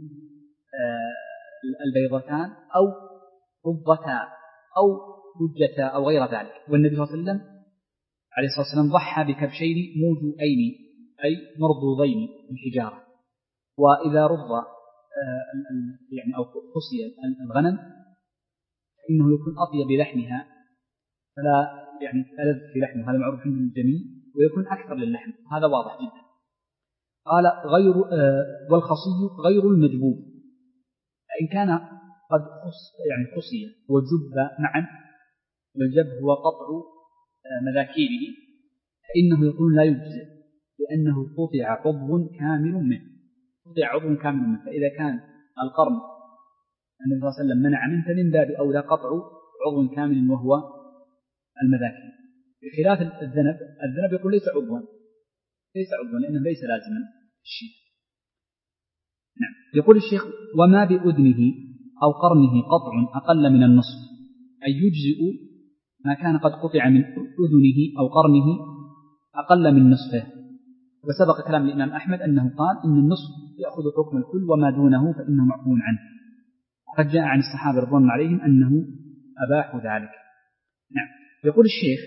البيضتان أو ربتا أو رجتا أو غير ذلك. والنبي صلى الله عليه وسلم عليه الصلاة والسلام ضحى بكبشين موجوئين أي مرضوضين بالحجارة. وإذا رض يعني أو خصي الغنم فإنه يكون أطيب لحمها، فلا يعني ألذ في لحمه، هذا معروف عند الجميع، ويكون أكثر للحم، هذا واضح جدا. قال غير آه والخصي غير المجبوب، إن كان قد خص يعني خصي وجب معا، والجب هو قطع آه مذاكيره، فإنه يكون لا يجزئ لأنه قطع عضو كامل منه، قطع عضو كامل منه. فإذا كان القرن النبي صلى الله عليه وسلم منع منه فمن باب أولى قطع عضو كامل وهو المذاكير، بخلاف الذنب. الذنب يقول ليس عضوا ليس عضوا لأنه ليس لازما الشيء. نعم. يقول الشيخ وما بأذنه أو قرنه قطع أقل من النصف، أي يجزئ ما كان قد قطع من أذنه أو قرنه أقل من نصفه. وسبق كلام الإمام أحمد أنه قال إن النصف يأخذ حكم الكل وما دونه فإنه معفو عنه، وقد جاء عن الصحابة رضوان الله عليهم أنه أباحوا ذلك. نعم. يقول الشيخ: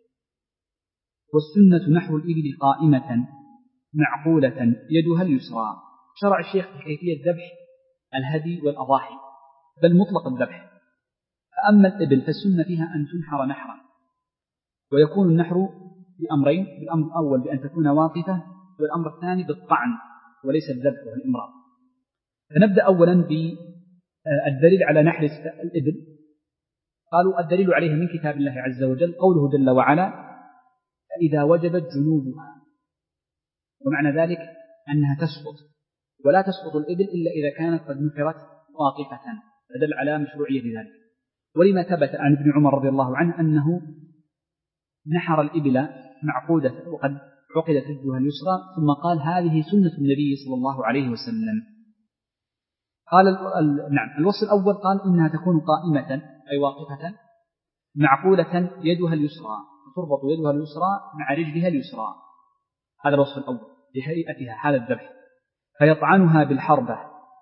والسنة نحو الإبل قائمة معقولة يدها اليسرى. شرع الشيخ في كيفية ذبح الهدي والأضاحي، بل مطلق الذبح. فأما الإبل فالسنة فيها أن تنحر نحرا، ويكون النحر بأمرين: الأمر الأول بأن تكون واقفة، والأمر الثاني بالطعن وليس الذبح والإمرار. فنبدأ أولا بالدليل على نحر الإبل. قالوا الدليل عليها من كتاب الله عز وجل قوله جل وعلا: فإذا وجبت جنوبها. ومعنى ذلك أنها تسقط، ولا تسقط الإبل إلا إذا كانت قد نحرت واقفة، فدل على مشروعية ذلك. ولما ثبت عن ابن عمر رضي الله عنه أنه نحر الإبل معقودة وقد عقدت رجلها اليسرى، ثم قال: هذه سنة النبي صلى الله عليه وسلم. قال ال... نعم. الوصف الأول قال إنها تكون قائمة أي واقفة معقولة يدها اليسرى، تربط يدها اليسرى مع رجلها اليسرى. هذا الوصف الأول لهيئتها حال الذبح. فيطعنها بالحربة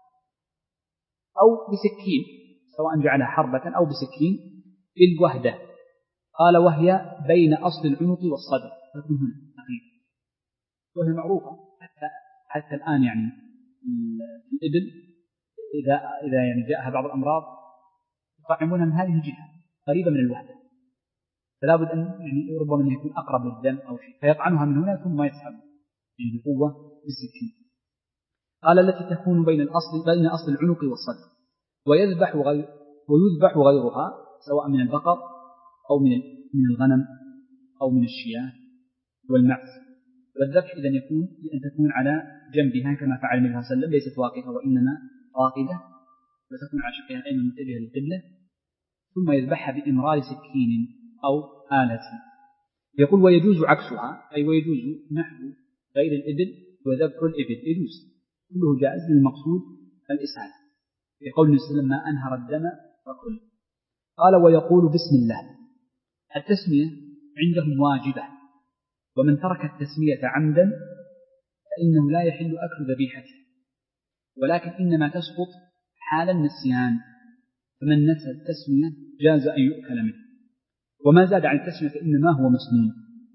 أو بسكين، سواء جعلها حربة أو بسكين، بالوهدة. قال: وهي بين أصل العنق والصدر، تكون هنا أخيرا، وهي معروفة حتى حتى الآن. يعني الإبل إذا إذا يعني جاءها بعض الأمراض يطعمونها من هذه الجهة قريبة من الوهدة، فلا بد أن يعني ربما أن يكون أقرب للدم أو شيء، فيطعنها من هنا ثم يسحب يعني بقوة بالسكين. قال: التي تكون بين الأصل بين أصل العنق والصدر، ويذبح غير ويذبح غيرها، سواء من البقر أو من من الغنم أو من الشياه والمعز. والذبح إذن يكون بأن تكون على جنبها كما فعل النبي صلى الله عليه وسلم، ليست واقفة وإنما راقدة، وتكون على شقها الأيمن متجهة للقبلة، ثم يذبحها بإمرار سكين أو آلة. يقول: ويجوز عكسها، أي ويجوز نحو غير الإبل وذبح الإبل، يجوز، كله جائز للمقصود الإسهال. يقول النبي صلى الله عليه وسلم: ما أنهر الدم فكل. قال: ويقول بسم الله. التسمية عندهم واجبة، ومن ترك التسمية عمدا فإنه لا يحل أكل ذبيحته، ولكن إنما تسقط حال النسيان، فمن نسى التسمية جاز أن يؤكل منه، وما زاد عن التسمية فإنما هو مسنون.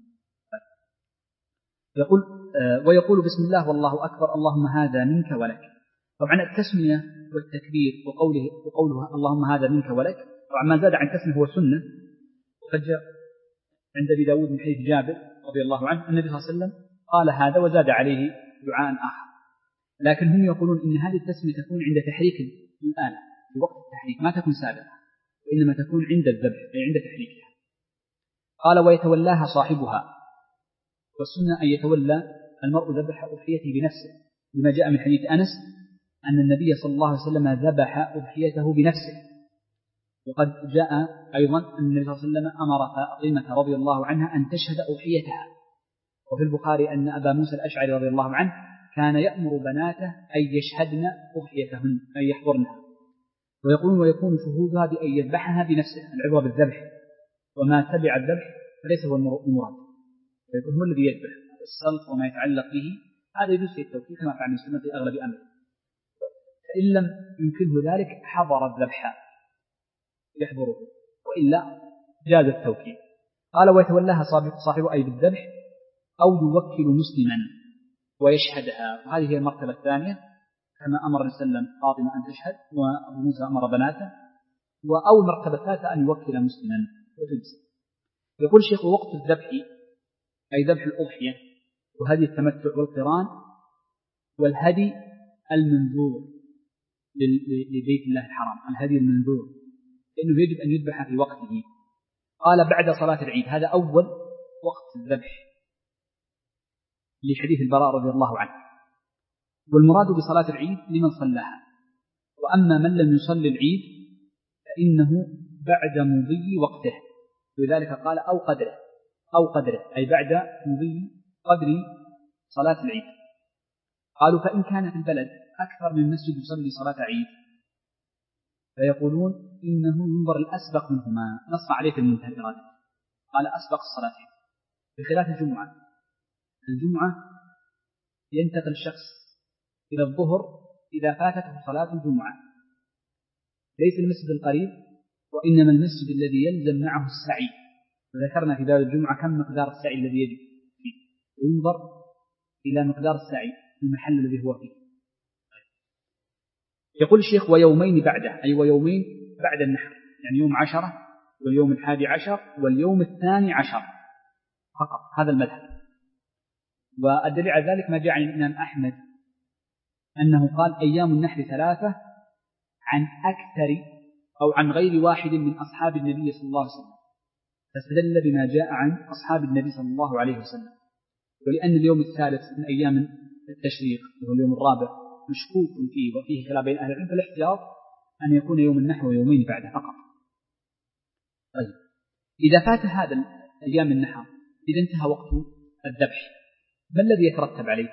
يقول: ويقول بسم الله والله أكبر، اللهم هذا منك ولك. طبعا التسمية والتكبير وقوله وقوله اللهم هذا منك ولك، طبعا ما زاد عن التسمية هو سنة. وقد جاء عند أبي داود من حديث جابر رضي الله عنه النبي صلى الله عليه وسلم قال هذا وزاد عليه دعاء آخر، لكن هم يقولون إن هذه التسمية تكون عند تحريك الآلة، في وقت التحريك ما تكون سابقة، وإنما تكون عند الذبح أي عند تحريكها. قال: ويتولاها صاحبها. والسنة أن يتولى المرء ذبح أضحيته بنفسه، لما جاء من حديث أنس أن النبي صلى الله عليه وسلم ذبح أضحيته بنفسه. وقد جاء أيضا أن النبي صلى الله عليه وسلم أمر فاطمة رضي الله عنها أن تشهد أضحيتها. وفي البخاري أن أبا موسى الأشعري رضي الله عنه كان يأمر بناته أن يشهدن أضحيتهن، أن يحضرنها، ويقول: ويكون شهودها بأن يذبحها بنفسه، العبرة بالذبح، وما تبع الذبح فليس هو المراد، فيكون هو الذي يذبح. السلط وما يتعلق به هذا يجوز في التوكيل كما فعل المسلمين في أغلب أمره، فإن لم يمكنه ذلك حضر الذبح يحضره، وإلا جاز التوكيل. قال: ويتولاها صاحب أي بالذبح أو يوكل مسلما ويشهدها، وهذه هي المرتبة الثانية، كما أمر النبي صلى الله عليه وسلم فاطمة أن تشهد، وأبو موسى أمر بناته، أو المرتبة الثالثة أن يوكل مسلما وتجزي. يقول الشيخ: وقت الذبح أي ذبح الأضحية، وهدي التمتع والقران، والهدي المنذور لبيت الله الحرام، الهدي المنذور، لأنه يجب أن يذبح في وقته. قال: بعد صلاة العيد، هذا أول وقت الذبح لحديث البراء رضي الله عنه، والمراد بصلاة العيد لمن صلاها، وأما من لم يصلي العيد فإنه بعد مضي وقته، لذلك قال: أو قدره أو قدره أي بعد مضي قدر صلاة العيد. قالوا: فإن كان في البلد أكثر من مسجد يصلي صلاة عيد فيقولون إنه ينظر الأسبق منهما، نص عليه في المنتهى الإرادة، قال: أسبق الصلاتين، بخلاف الجمعة. الجمعة ينتقل الشخص إلى الظهر إذا فاتته صلاة الجمعة، ليس المسجد القريب وإنما المسجد الذي يلزم معه السعي. وذكرنا في باب الجمعة كم مقدار السعي الذي يجب فيه، وينظر إلى مقدار السعي في المحل الذي هو فيه. يقول الشيخ ويومين بعده، أي ويومين بعد النحر، يعني يوم عشرة واليوم الحادي عشر واليوم الثاني عشر فقط، هذا المذهب. والدليل على ذلك ما جاء عن الإمام أحمد أنه قال أيام النحر ثلاثة عن أكثر أو عن غير واحد من أصحاب النبي صلى الله عليه وسلم، فاستدل بما جاء عن أصحاب النبي صلى الله عليه وسلم. ولأن اليوم الثالث من أيام التشريق وهو اليوم الرابع مشكوك فيه وفيه خلاف بين أهل العلم، فالاحتياط أن يكون يوم النحر ويومين بعده فقط. طيب، إذا فات هذا أيام النحر، إذا انتهى وقت الذبح، ما الذي يترتب عليه؟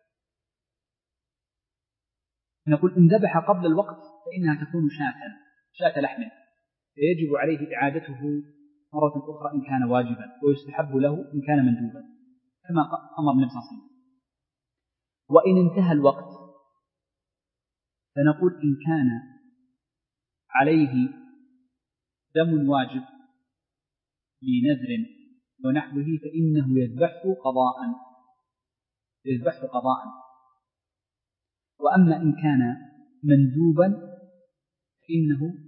نقول إن ذبح قبل الوقت فإنها تكون شاة شاة لحم، فيجب عليه إعادته مرة أخرى إن كان واجبا، ويستحب له إن كان مندوبا كما أمر النبي صلى الله عليه وسلم. وإن انتهى الوقت فنقول إن كان عليه دم واجب لنذر ونحوه فإنه يذبحه قضاء يذبحه قضاء. وأما إن كان مندوبا فإنه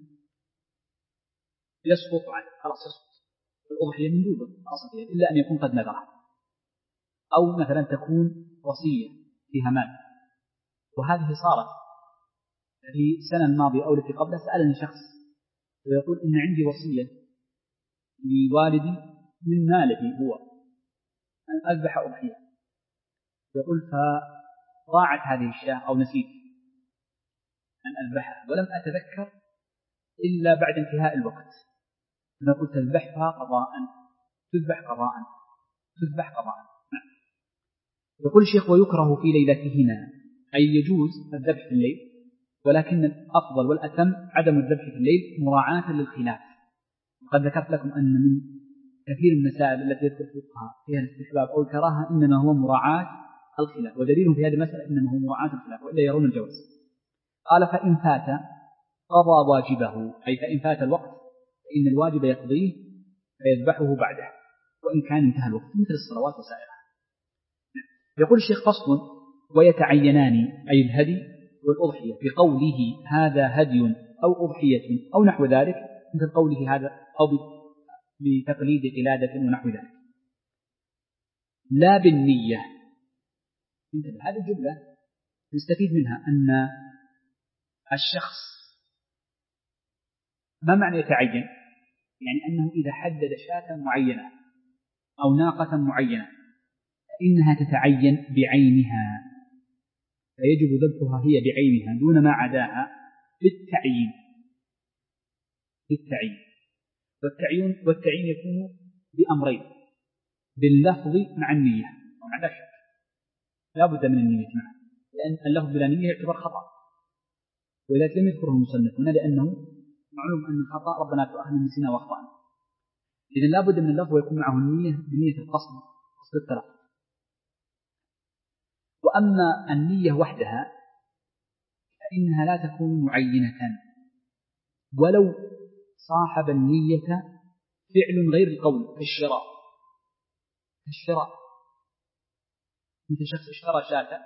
يسقط عنه، خلاص يسقط، الأضحية مندوبة أصلا إلا أن يكون قد نذره، أو مثلا تكون وصية فيها مال. وهذه صارت في السنة الماضية أو التي قبلها، سألني شخص ويقول إن عندي وصية لوالدي من ماله هو أن أذبح أضحية، يقول فضاعت هذه الشاة أو نسيت أن أذبحها ولم أتذكر إلا بعد انتهاء الوقت، فنقول تذبحها قضاء تذبح قضاء تذبح قضاء. يقول الشيخ ويكره في ليلتهما، أي يجوز الذبح في الليل، ولكن الأفضل والأتم عدم الذبح في الليل مراعاة للخلاف. وقد ذكرت لكم أن من كثير من المسائل التي يذكر الفقهاء فيها الاستحباب أو الكراهة إنما هو مراعاة الخلاف، ودليلهم في هذه المسألة إنما هو مراعاة الخلاف، وإلا يرون الجواز. قال فإن فات قضى واجبه، أي فإن فات الوقت فإن الواجب يقضيه فيذبحه بعده وإن كان انتهى الوقت، مثل الصلوات وسائرها. يقول الشيخ فصل ويتعينان، أي الهدي والأضحية، بقوله هذا هدي أو أضحية أو نحو ذلك، مثل قوله هذا أو بتقليد قلادة ونحو ذلك، لا بالنية. هذه الجملة نستفيد منها أن الشخص ما معنى يتعين؟ يعني أنه إذا حدد شاة معينة أو ناقة معينة فإنها تتعين بعينها، فيجب ذبحها هي بعينها دون ما عداها بالتعيين بالتعيين والتعيين والتعيين يكون بأمرين، باللفظ مع النية، ومع لا شك لا بد من النية معه، لأن اللفظ بلا نية يعتبر خطأ، ولذلك لم يذكره المصنف هنا لأنه معلوم أن الخطأ ربنا تؤاخذنا نسينا وأخطأنا، إذن لا بد من اللفظ ويكون معه النية بنية القصد قصد التلفظ. وأما النية وحدها فإنها لا تكون معينة، ولو صاحب النية فعل غير القول كالشراء كالشراء مثل شخص اشترى شاة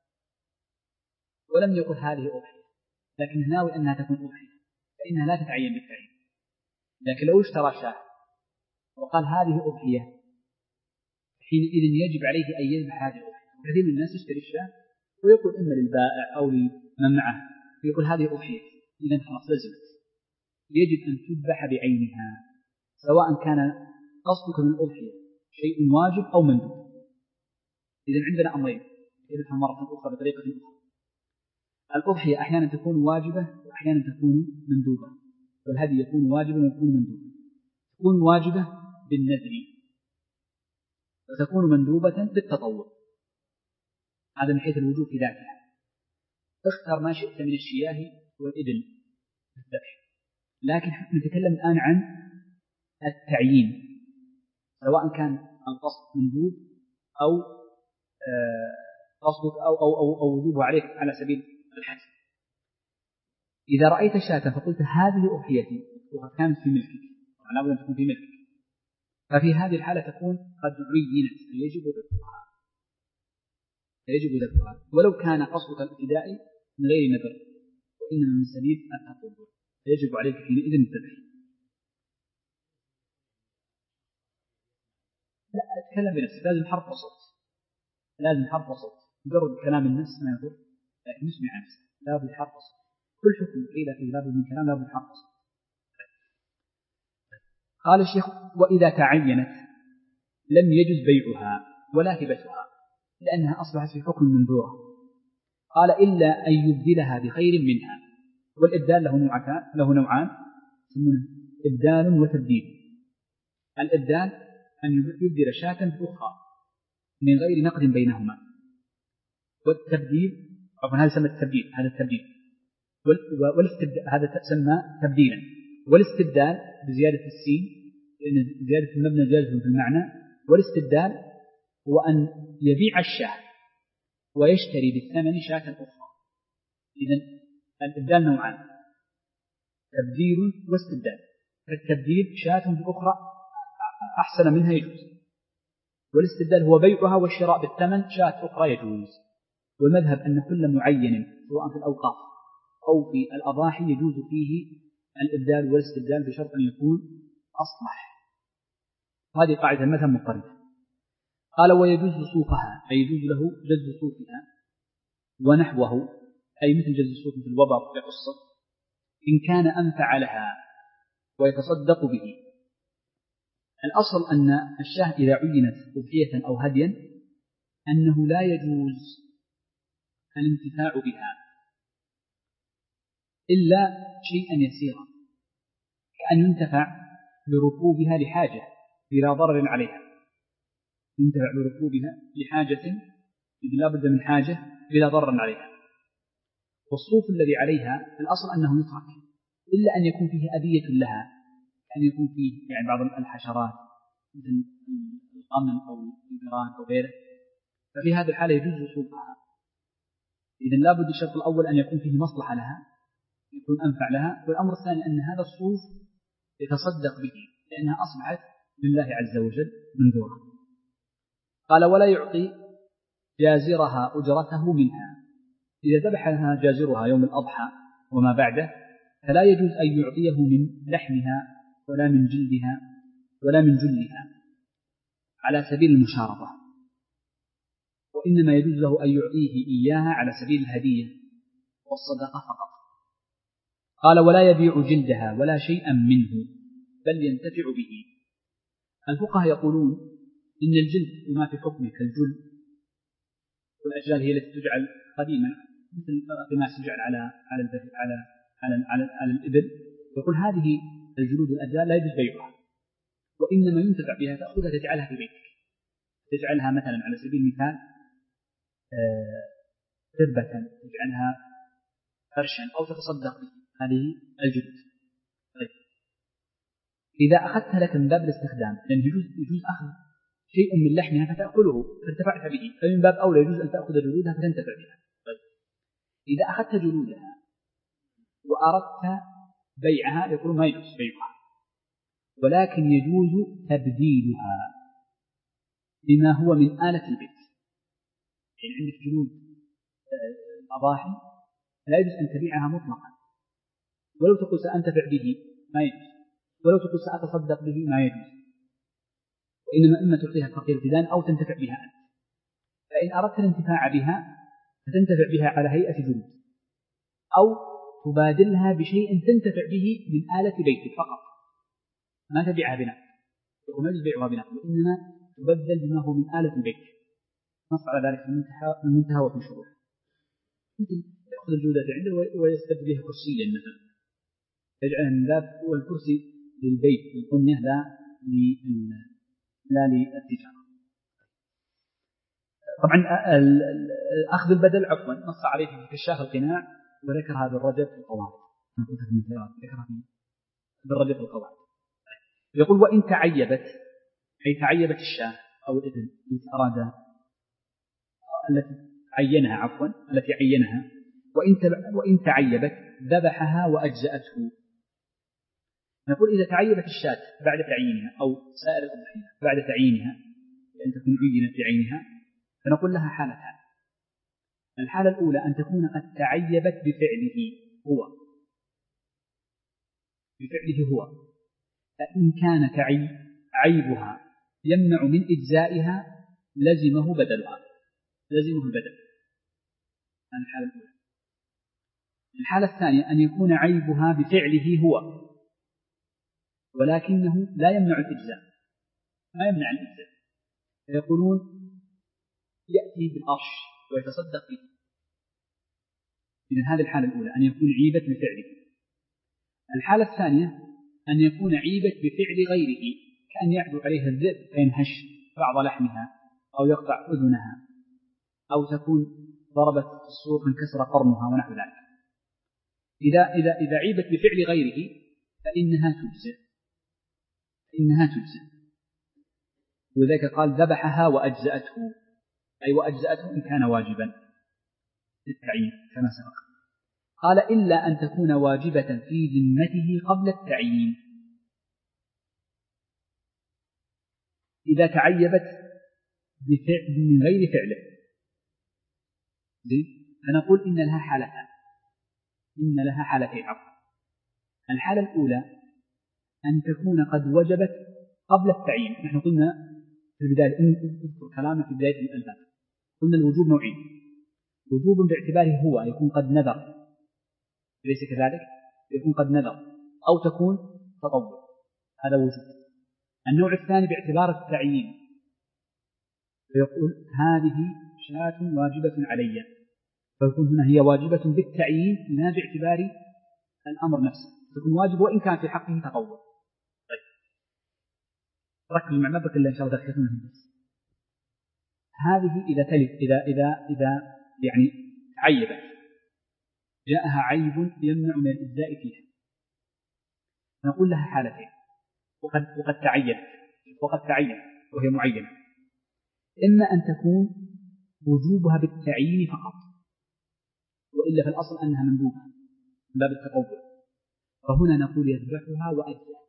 ولم يقل هذه أضحية لكن ناوي أنها تكون أضحية، فإنها لا تتعين بالتعيين. لكن لو اشترى شاة وقال هذه أضحية حينئذ يجب عليه أن يذبح هذه الأضحية. كثير من الناس يشتري الشاة ويقول إما للبائع أو لمن معه ويقول هذه أضحية، إذن خلاص لزمت. يجب أن تذبح بعينها سواء كان قصدك من الأضحية شيء واجب أو مندوب. إذن عندنا أمرين يذبحها مرة أخرى بطريقة أخرى. الأضحية أحيانا تكون واجبة وأحيانا تكون مندوبة، والهدي يكون واجبا ويكون مندوبا. تكون واجبة بالنذر وتكون مندوبة بالتطوع، هذا من حيث الوجوب في ذاتها. اختر ما شئت من الشياه والإبل الذبح، لكن نتكلم الآن عن التعيين سواء كان القصد مندوب أو قصدك أو, أو, أو, أو وجوبه عليك على سبيل الحج. إذا رأيت شاة فقلت هذه أضحيتي وكانت في ملكك، لا بد أن تكون في ملكك، ففي هذه الحالة تكون قد عينت فيجب ذبحها فيجب ذبحها ولو كان قصدك الابتدائي من غير نذر وإنما من سبيل التطوع فيجب عليك حينئذ الذبح. لا أتكلم بنفسي، لازم حرف وسط، لازم حرف وسط، مجرد كلام الناس ما يضر، لكن نسمع نفسه لا بد حرف وسط، كل حكم قيل فيه لا بد من كلام لا بد حرف وسط. قال الشيخ وإذا تعينت لم يجز بيعها ولا هبتها لأنها أصبحت في حكم منذورة. قال إلا أن يبدلها بخير منها، والإبدال له نوعان له نوعان إبدال وتبديل. الإبدال أن يبدل شاة بأخرى من غير نقد بينهما، والتبديل عفوا هذا يسمى التبديل هذا التبديل والاستبدال هذا تسمى تبديلا. والاستبدال بزيادة السين لأن زيادة المبنى زيادة في المعنى. والاستبدال هو أن يبيع الشاة ويشتري بالثمن شاة أخرى. إذن الإبدال نوعان تبديل واستبدال. التبديل شاة بأخرى أحسن منها يجوز، والاستبدال هو بيعها والشراء بالثمن شاة أخرى يجوز. والمذهب أن كل معين سواء في الأوقاف أو في الأضاحي يجوز فيه الإبدال والاستبدال بشرط أن يكون أصلح. هذه قاعدة المذهب مضطردة. قال ويجوز صوفها أي يجوز له جز صوفها ونحوه أي مثل جز صوف في الوبر في قصة إن كان أنفع لها ويتصدق به. الأصل أن الشاة إذا عينت أضحية أو هديا أنه لا يجوز الانتفاع بها إلا شيئا يسيرا، كأن ينتفع بركوبها لحاجة بلا ضرر عليها، ينتفع بركوبها لحاجة إذ لا بد من حاجة بلا ضرر عليها. والصوف الذي عليها الأصل أنه يترك إلا أن يكون فيه أذية لها، أن يكون فيه يعني بعض الحشرات مثل القمل أو الجيران أو غيره، ففي هذه الحالة يجوز صوفها. إذن لا بد الشرط الأول أن يكون فيه مصلحة لها يكون أنفع لها، والأمر الثاني أن هذا الصوف يتصدق به لأنها أصبحت لله عز وجل منذورا. قال ولا يعطي جازرها أجرته منها. إذا ذبحها جازرها يوم الأضحى وما بعده فلا يجوز أن يعطيه من لحمها ولا من جلدها ولا من جلها على سبيل المشارطة، وإنما يجوز له أن يعطيه إياها على سبيل الهدية والصدقة فقط. قال ولا يبيع جلدها ولا شيئا منه بل ينتفع به. الفقهاء يقولون إن الجلد وما في حكمه كالجلد والأجلال هي التي تجعل قديما مثل ما تجعل على على على على, على, على الإبل، يقول هذه الجلود والأجلال لا يجوز بيعها، وإنما ينتفع بها تأخذها تجعلها في بيتك، تجعلها مثلا على سبيل المثال تربة، تجعلها فرشا أو تتصدق به هذه الجلود. طيب. إذا أخذتها لك من باب الاستخدام لأن يجوز, يجوز أخذ شيء من لحمها فتأكله فانتفعت به، فمن باب أولى يجوز أن تأخذ جلودها فتنتفع بها. طيب. إذا أخذت جلودها وأردت بيعها يقول ما يجوز بيعها، ولكن يجوز تبديلها بما هو من آلة البيت. يعني عندك جلود الأضاحي لا يجوز أن تبيعها مطلقا، ولو تقول سأنتفع به ما يجوز، ولو تقول سأتصدق به ما يجوز، وإنما إما تعطيها الفقير ابتداء أو تنتفع بها أنت. فإن أردت الانتفاع بها فتنتفع بها على هيئة جلود، أو تبادلها بشيء تنتفع به من آلة بيتك فقط، ما تبيعها بنفسك، وما يجوز بيعها بنفسك، وإنما تبدل بما هو من آلة البيت. نص على ذلك في المنتهى وفي الشروح، مثل يأخذ الجلودات عنده ويستبدل بها كرسيا مثلا، يجعلها من باب هو الكرسي للبيت للقنية لا لا للتجارة. طبعا أخذ البدل عفوا نص عليه في كشاف القناع وذكرها بالرجب في القواعد، ذكرها بالرجب في القواعد. يقول وإن تعيبت أي تعيبت الشاة أو الإبل التي أراد التي عينها عفوا التي عينها وإن, وإن تعيبت ذبحها وأجزأته. نقول إذا تعيبت الشاة بعد تعيينها أو سائر الأضحية بعد تعيينها لأن تكون عينت بعينها فنقول لها حالتان. الحالة الأولى أن تكون قد تعيبت بفعله هو بفعله هو فإن كان عيبها يمنع من إجزائها لزمه بدلها لزمه البدل. هذه الحالة الأولى. الحالة الثانية أن يكون عيبها بفعله هو ولكنه لا يمنع الإجزاء ما يمنع الإجزاء فيقولون يأتي بالأرش ويتصدق به. إذن هذه الحالة الأولى أن يكون عيبت بفعله. الحالة الثانية أن يكون عيبت بفعل غيره كأن يعدو عليها الذئب فينهش بعض لحمها أو يقطع أذنها أو تكون ضربت السوق فانكسر قرنها ونحو ذلك. إذا, إذا, إذا عيبت بفعل غيره فإنها تجزئ إنها تجزئ وذلك قال ذبحها وأجزأته أي وأجزأته إن كان واجبا للتعيين كما سبق. قال إلا أن تكون واجبة في ذمته قبل التعيين. إذا تعيبت من غير فعله فنقول إن لها حالتان إن لها حالتين عفوا. الحالة الأولى أن تكون قد وجبت قبل التعيين. نحن قلنا في البداية اذكر كلامنا في بداية الألباب قلنا الوجوب نوعين وجوب باعتباره هو يكون قد نذر ليس كذلك يكون قد نذر أو تكون تطوع هذا وجوب. النوع الثاني باعتبار التعيين فيقول هذه شاة واجبة علي فيكون هنا هي واجبة بالتعيين لا باعتبار الأمر نفسه تكون واجب وإن كان في حقه تطوع. طيب ركز المعنى بك الله إن شاء الله تركزون في النفس. هذه إذا تلف إذا إذا إذا يعني عيبت جاءها عيب يمنع من الإجزاء فيها نقول لها حالتين وقد وقد تعينت وقد تعينت وهي معينة. إما أن تكون وجوبها بالتعيين فقط وإلا في الأصل أنها مندوبة من باب التقوى فهنا نقول يذبحها وأجزأت.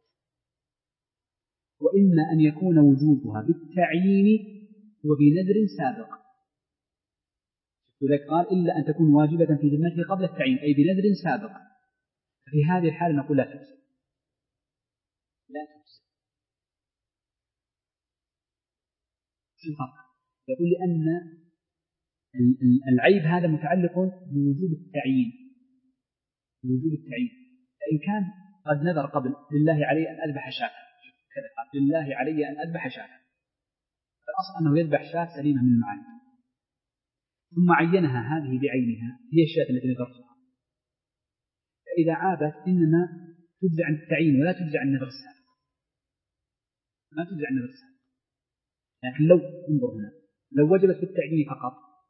وإما أن يكون وجوبها بالتعيين وبنذر سابق ولذلك قال إلا أن تكون واجبة في ذمته قبل التعيين أي بنذر سابق. في هذه الحالة نقول لا تجزئ لا تجزئ. شو الفرق؟ يقول لأن العيب هذا متعلق بوجوب التعيين بوجوب التعيين فإن كان قد نذر قبل لله علي أن أذبح شاة كذا قال لله علي أن أذبح شاة فالأصل أنه يذبح شاة سليمة من المعاني ثم عينها هذه بعينها هي الشاة التي نذرتها فإذا عابت إنما تجزع عن التعيين ولا تجزع عن النذر السابق ما تجزع عن النذر السابق. لكن لو انظر هنا لو وجبت بالتعيين فقط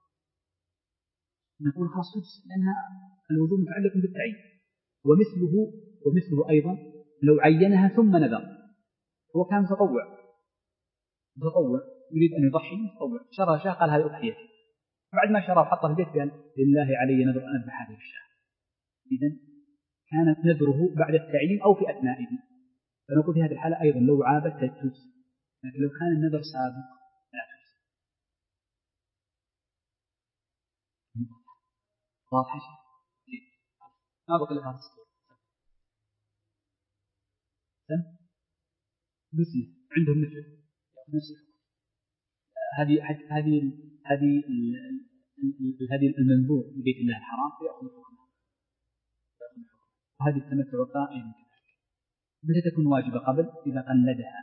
نقول خلاص تجزع لأنها الوجوب متعلق بالتعيين. ومثله ومثله أيضا لو عينها ثم نذر هو كان متطوع متطوع يريد أن يضحي متطوع شرى شاة قال هذه أضحيتي بعد ما شرى وحطها في البيت قال لله علي نذر أن أذبح هذه الشاة. إذن كانت نذره بعد التعيين أو في أثنائه فنقول في هذه الحالة أيضا لو عابت تجزئ لكن لو كان النذر سابق لا تجزئ. واضح شيء ما بقي لها الصور مثل عندهم مثل نفس هذه هذه هذه هذه المنذور لبيت الله الحرام يأخذ حكمها وهذه التمتع قائم كذلك. متى تكون واجبة قبل إذا قلدها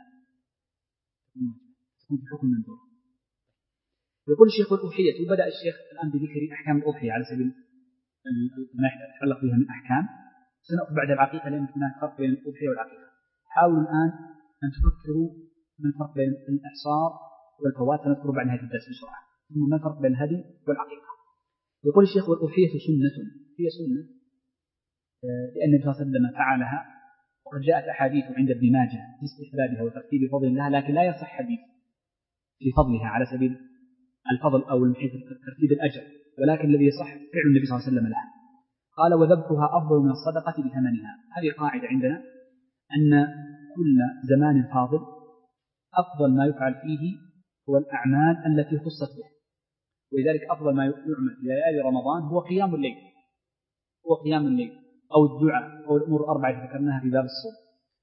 تكون في حكم منذور. يقول الشيخ الأضحية وبدأ الشيخ الآن بذكر أحكام الأضحية على سبيل ما يتعلق بها من أحكام سنأخذ بعد العقيقة لأن هناك فرق بين الأضحية والعقيقة. حاولوا الآن أن تفكروا من الفرق بين الإحصار والفوات سنذكر بعد هذه الدرس بسرعة ثم ما الفرق بين الهدي والعقيقة. يقول الشيخ والأضحية سنة هي سنة لأن النبي صلى الله عليه وسلم فعلها وقد جاءت أحاديث عند ابن ماجه في استحبابها وترتيب فضل الله لكن لا يصح حديث في فضلها على سبيل الفضل أو من حيث ترتيب الأجر ولكن الذي يصح فعل النبي صلى الله عليه وسلم لها. قال وذبحها أفضل من الصدقة بثمنها. هذه قاعدة عندنا أن كل زمان فاضل أفضل ما يفعل فيه هو الأعمال التي خصت به، ولذلك أفضل ما يعمل في ليالي رمضان هو قيام الليل هو قيام الليل أو الدعاء أو الأمور الأربعة ذكرناها في باب الصوم.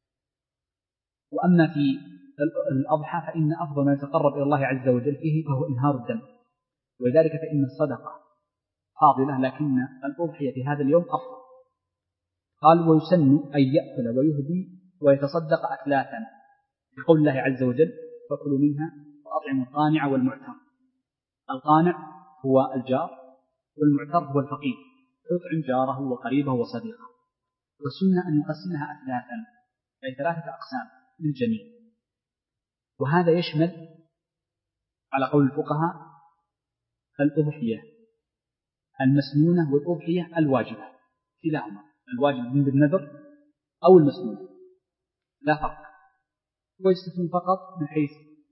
وأما في الأضحى فإن أفضل ما يتقرب إلى الله عز وجل فيه فهو إنهار الدم، ولذلك فإن الصدقة فاضلة لكن الأضحية في هذا اليوم أفضل. قال ويسن أن يأكل ويهدي ويتصدق أثلاثا، بقول الله عز وجل فكلوا منها وأطعموا القانع والمعتر. القانع هو الجار والمعتر هو الفقير، يطعم جاره وقريبه وصديقه. والسنة أن يقسمها أثلاثا أي ثلاثة أقسام للجميع، وهذا يشمل على قول الفقهاء الأضحية المسنونة والأضحية الواجبة كلاهما، الواجب من بالنذر أو المسنونة لا فرق، ويستثنون فقط من حيث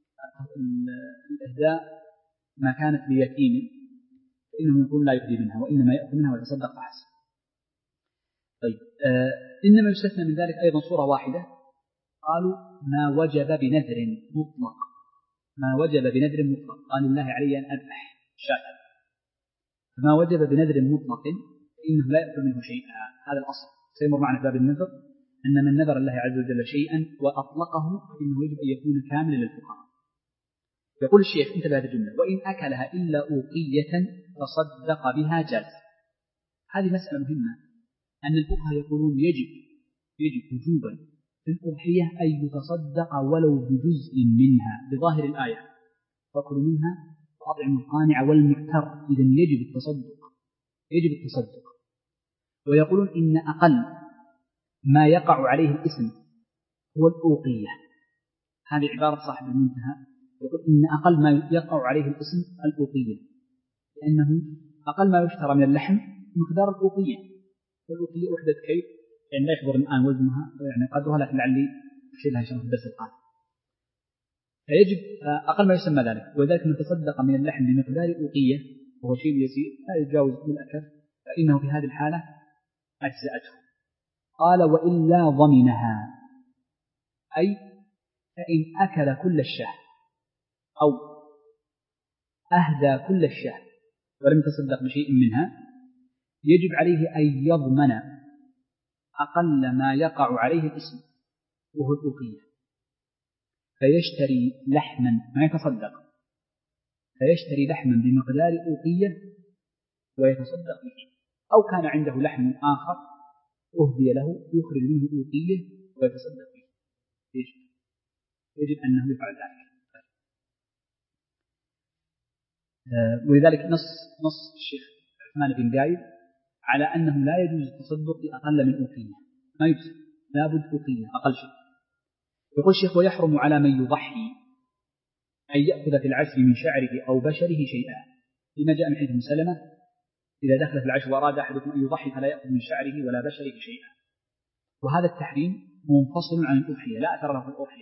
الإهداء ما كانت ليتيم فإنه يقول لا يهدي منها وإنما يأكل منها ويتصدق فحسب. طيب آه إنما يستثنى من ذلك أيضا صورة واحدة، قالوا ما وجب بنذر مطلق ما وجب بنذر مطلق قال الله علي أن أذبح شاة، فما وجب بنذر مطلق فإنه لا يأكل منه شيئا. هذا الأصل سيمر معنا في باب النذر أن من نذر الله عز وجل شيئا وأطلقه فإنه يجب أن يكون كاملا للفقراء. يقول الشيخ انتبه هذه الجملة وإن أكلها إلا أوقية تصدق بها جاز. هذه مسألة مهمة أن الفقهاء يقولون يجب يجب وجوبا في الأضحية أن يتصدق ولو بجزء منها بظاهر الآية فكلوا منها وأطعموا القانع والمعتر، إذن يجب التصدق يجب التصدق. ويقولون إن أقل ما يقع عليه الاسم هو الأوقية. هذه عبارة صاحب المنتهى، يقول إن أقل ما يقع عليه الاسم الأوقية، لأنه أقل ما يشترى من اللحم مقدار الأوقية، والأوقية وحدة كيف يعني لا يحضر الآن وزنها يعني قدرها، لكن لعلي أشيلها إن شاء الله في الدرس القادم. فيجب أقل ما يسمى ذلك، وذلك من تصدق من اللحم بمقدار أوقية وهو شيء يسير لا يتجاوز بالأكل فإنه في هذه الحالة أجزأته. قال وإلا ضمنها أي فإن أكل كل الشاه أو أهدى كل الشاه ولم يتصدق بشيء منها يجب عليه أن يضمن أقل ما يقع عليه الاسم وهو الأوقية، فيشتري لحما ما يتصدق فيشتري لحما بمقدار أوقية ويتصدق به، أو كان عنده لحم آخر أهدي له يخرج منه أوقية ويتصدق به، يجب, يجب أنه يفعل ذلك. ولذلك نص نص الشيخ عثمان بن قايد على أنه لا يجوز التصدق بأقل من أوقية، ما يجوز، لابد أوقية أقل شيء. يقول الشيخ ويحرم على من يضحي أن يأخذ في العشر من شعره أو بشره شيئا، لما جاء من حديث ابن سلمة إذا دخل في العشر وأراد أحدكم أن يضحي فلا يأخذ من شعره ولا بشره شيئا. وهذا التحريم منفصل عن الأضحية لا أثر له في الأضحية،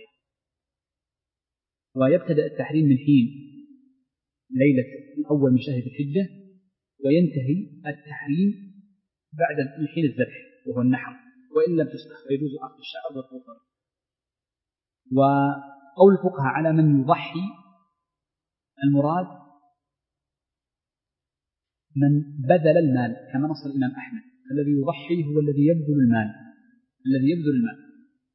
ويبتدأ التحريم من حين ليلة الأول من شهر الحجة وينتهي التحريم بعد حين الذبح وهو النحر، وإن لم تسبح فيجوز أخذ الشعر والظفر. وقول الفقهاء على من يضحي المراد من بذل المال كما نص الإمام أحمد، الذي يضحي هو الذي يبذل المال الذي يبذل المال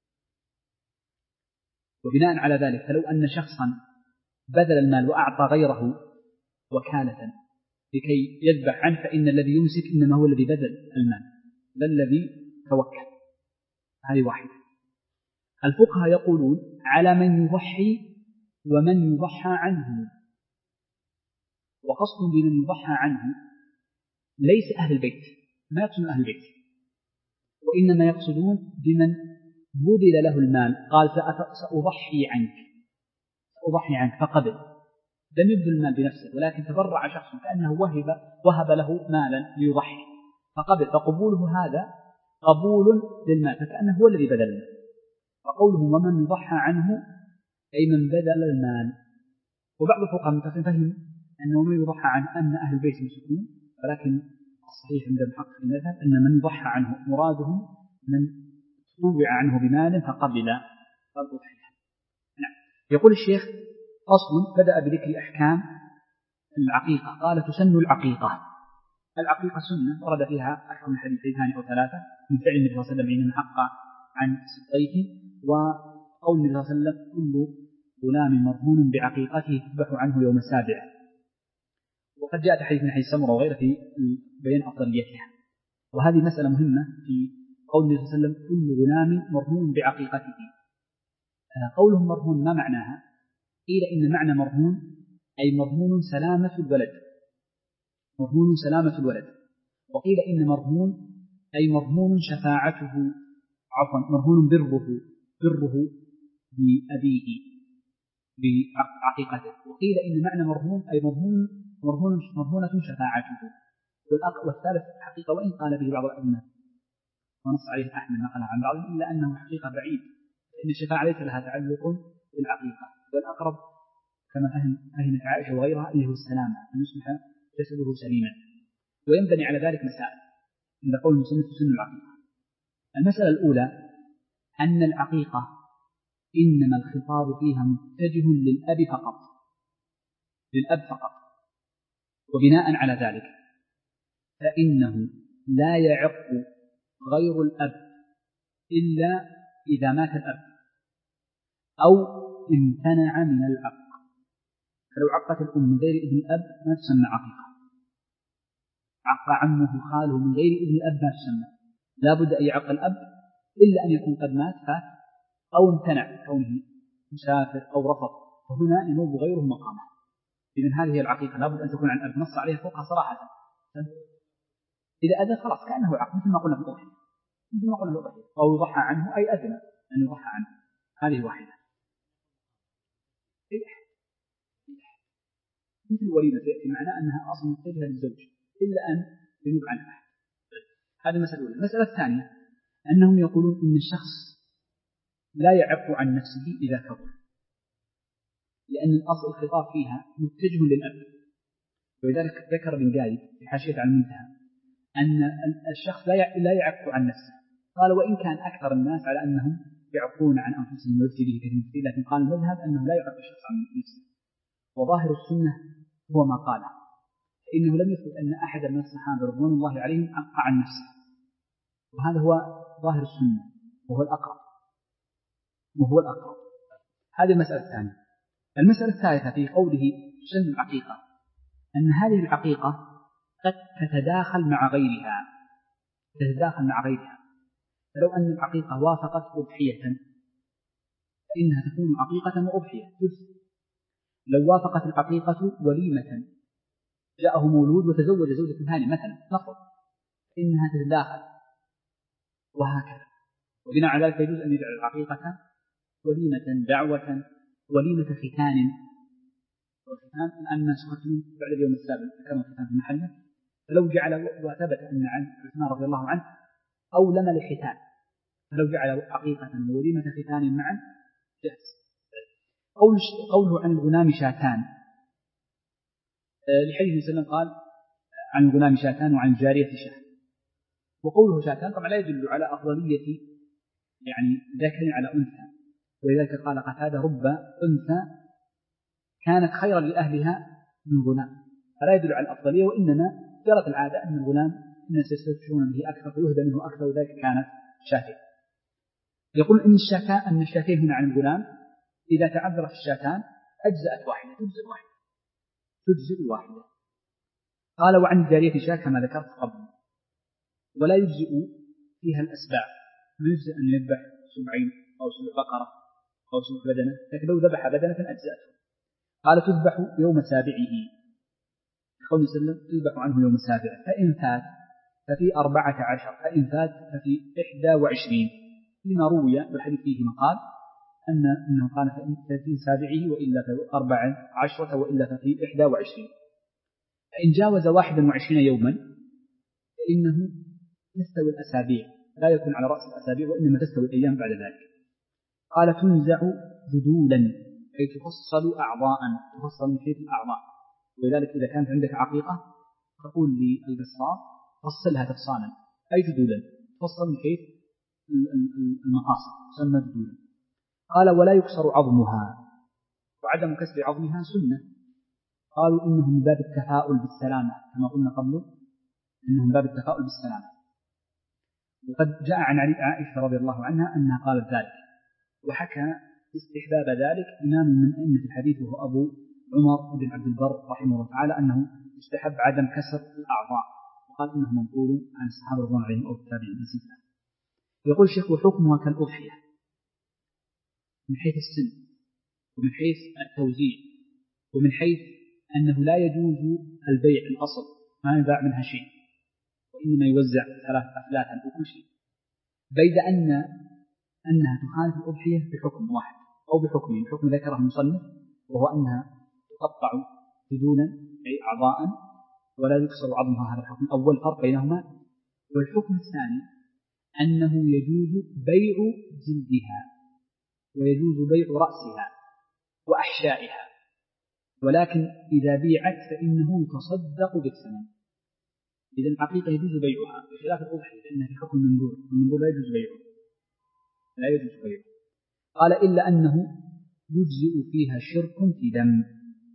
وبناء على ذلك فلو أن شخصا بذل المال وأعطى غيره وكالة لكي يذبح عنه فإن الذي يمسك إنما هو الذي بذل المال لا الذي توكل. هذه واحدة. الفقهاء يقولون على من يضحي ومن يضحى عنه، وقصد بمن يضحى عنه ليس أهل البيت، ما يقصدون أهل البيت، وإنما يقصدون بمن بذل له المال، قال سأضحي عنك سأضحي عنك فقبل، لم يبذل المال بنفسه ولكن تبرع شخص كأنه وهب وهب له مالا ليضحي فقبل، فقبوله هذا قبول للمال فكأنه هو الذي بذل المال. فقوله ومن يضحى عنه أي من بذل المال. وبعض الفقهاء فهم أنه من يضحى عنه أن أهل البيت يمسكون، ولكن الصحيح عند محقق المذهب أن من يضحى عنه مرادهم من طوع عنه بمال فقبل الضحية. نعم. يقول الشيخ فصل بدأ بذكر أحكام العقيقة. قال تسن العقيقة. العقيقة سنة ورد فيها أكثر من حديثين أو ثلاثة من فعل النبي صلى الله عليه وسلم حينما حق عن سبطيه، وقول النبي صلى الله عليه وسلم كل غلام مرهون بعقيقته تذبح عنه يوم السابع. وقد جاءت حديث من حديث سمرة وغيره في بيان أفضليتها. وهذه مسألة مهمة في قول النبي صلى الله عليه وسلم كل غلام مرهون بعقيقته. قولهم مرهون ما معناها؟ قيل إن معنى مرهون أي مرهون سلامة الولد، مرهون سلامة الولد. وقيل إن مرهون أي مرهون شفاعته، عفوا مرهون بره بره بأبيه بعقيقته. وقيل إن معنى مرهون أي مرهون مرهون مرهونة شفاعته. والثالث حقيقة وإن قال به بعض الأئمة ونص عليه أحمد نقل عن بعض، إلا أنه حقيقة بعيد، إن الشفاعة ليس لها تعلق بالعقيقة، والأقرب كما فهم فهمت عائشة وغيرها اللي هو السلامة، أن يصبح جسده سليما. وينبني على ذلك مسائل عند قول المصنف سن العقيقة. المسألة الأولى أن العقيقة إنما الخطاب فيها متجه للأب فقط، للأب فقط. وبناء على ذلك فإنه لا يعق غير الأب إلا إذا مات الأب أو امتنع من العق. فلو عقت الأم من غير ابن الأب ما تسمى عقيقة. عق عمه خاله من غير ابن الأب ما تسمى. لا بد أن يعق الأب إلا أن يكون قد مات فات أو امتنع كونه مسافر أو رفض، فهنا ينوب غيره مقامه. إذن هذه العقيقة لا بد أن تكون عن الأب، نص عليها فوقها صراحة. إذا أذن خلاص كأنه عقد، مثل ما قلنا في الضحية، مثل ما قلنا في الضحية، أو يضحى عنه أي أذن أن يضحى عنه. هذه واحدة. مثل الوليمة يأتي معناه أنها أصلا متجهة للزوج إلا أن ينوب عن أحد. هذه المسألة الأولى. المسألة الثانية أنهم يقولون إن الشخص لا يعق عن نفسه إذا كبر، لأن الأصل الخطاب فيها متجه للأب. ولذلك ذكر ابن قايد في حاشية عن المنتهى أن الشخص لا يعق عن نفسه. قال وإن كان أكثر الناس على أنهم يعقون عن أنفسهم ويفتي به كثير، لكن قال المذهب أنه لا يعق الشخص عن نفسه. وظاهر السنة هو ما قاله، فإنه لم يثبت أن أحد من الصحابة رضوان الله عليهم عق عن نفسه، وهذا هو ظاهر السنة وهو الأقرب وهو الأقرب. هذه المسألة الثانية. المسألة الثالثة في قوله سن العقيقة أن هذه العقيقة قد تتداخل مع غيرها، تتداخل مع غيرها. فلو أن العقيقة وافقت أضحية فإنها تكون عقيقة وأضحية. لو وافقت العقيقة وليمة جاءه مولود وتزوج زوجة ثانية مثلا نفرض، فإنها تتداخل وهكذا. وبناء على ذلك يجوز أن يجعل العقيقة وليمة دعوة، وليمة ختان. والختان الآن الناس يختنون بعد اليوم السابع كما الختان في محله، فلو جعل وثبت أن عن عثمان رضي الله عنه أولم لختان، فلو جعل عقيقة ووليمة ختان معا جاز. قوله عن الغلام شاتان لحديث سلم قال عن الغلام شاتان وعن الجارية شاه. وقوله شاتان طبعا لا يدل على أفضلية يعني ذكر على أنثى، ولذلك قال قتادة رب أنثى كانت خيرا لأهلها من غلام، فلا يدل على الأفضلية، وإنما جرت العادة أن الغلام الناس يستفشون به أكثر فيهدى منه أكثر، وذلك كانت شاتين. يقول إن الشاتان أن الشاتين هنا عن الغلام إذا تعذرت الشاتان أجزأت واحدة، تجزئ واحدة تجزئ واحدة. قال وعن الجارية شاة كما ذكرت قبل، ولا يجزئ فيها الأسباع، ما يجزئ أن يذبح سبعين أو سبع بقرة أو سبع بدنة، لكن لو ذبح بدنة أجزأته. قال تذبح يوم سابعه، قول سلم تذبح عنه يوم السابع، فإن فات ففي أربعة عشر، فإن فات ففي إحدى وعشرين، لما روي والحديث فيه مقال أن أنه قال ففي سابعه وإلا في أربع عشرة وإلا ففي إحدى وعشرين. فإن جاوز واحدا وعشرين يوما فإنه تستوي الأسابيع، لا يكون على رأس الأسابيع وإنما تستوي الأيام بعد ذلك. قال تنزع جدولا أي تفصل أعضاء، تفصل من حيث الأعضاء، ولذلك إذا كانت عندك عقيقة تقول للقصار فصلها تفصالا أي جدولا، تفصل من حيث المقاصد تسمى جدولا. قال ولا يكسر عظمها، وعدم كسر عظمها سنة. قالوا إنه من باب التفاؤل بالسلامة كما قلنا قبله، إنه من باب التفاؤل بالسلامة. وقد جاء عن عائشة رضي الله عنها أنها قالت ذلك، وحكى استحباب ذلك إمام من أئمة الحديث وهو أبو عمر بن عبد البر رحمه الله تعالى أنه استحب عدم كسر الأعضاء، وقال إنه منقول عن الصحابة رضي الله عنهم أو التابعين نسيتها. يقول الشيخ وحكمها كالأضحية من حيث السن ومن حيث التوزيع ومن حيث أنه لا يجوز البيع الأصل ما يباع منها شيء، وإنما يوزع ثلاث أفلاتا أو كل شيء، بيد أن أنها تخالف الأضحية بحكم واحد أو بحكمين. حكم ذكره المصنف وهو أنها تقطع بدونا أي أعضاء ولا يكسر عظمها، هذا الحكم الأول فرق بينهما. والحكم الثاني أنه يجوز بيع جلدها ويجوز بيع رأسها وأحشائها، ولكن إذا بيعت فإنه يتصدق بالثمن. إذا العقيقة يجوز بيعها بخلاف الأضحية لأنها في حكم المنذور، المنذور لا يجوز بيعه لا يجوز بيعه. قال إلا أنه يجزئ فيها شرك في دم،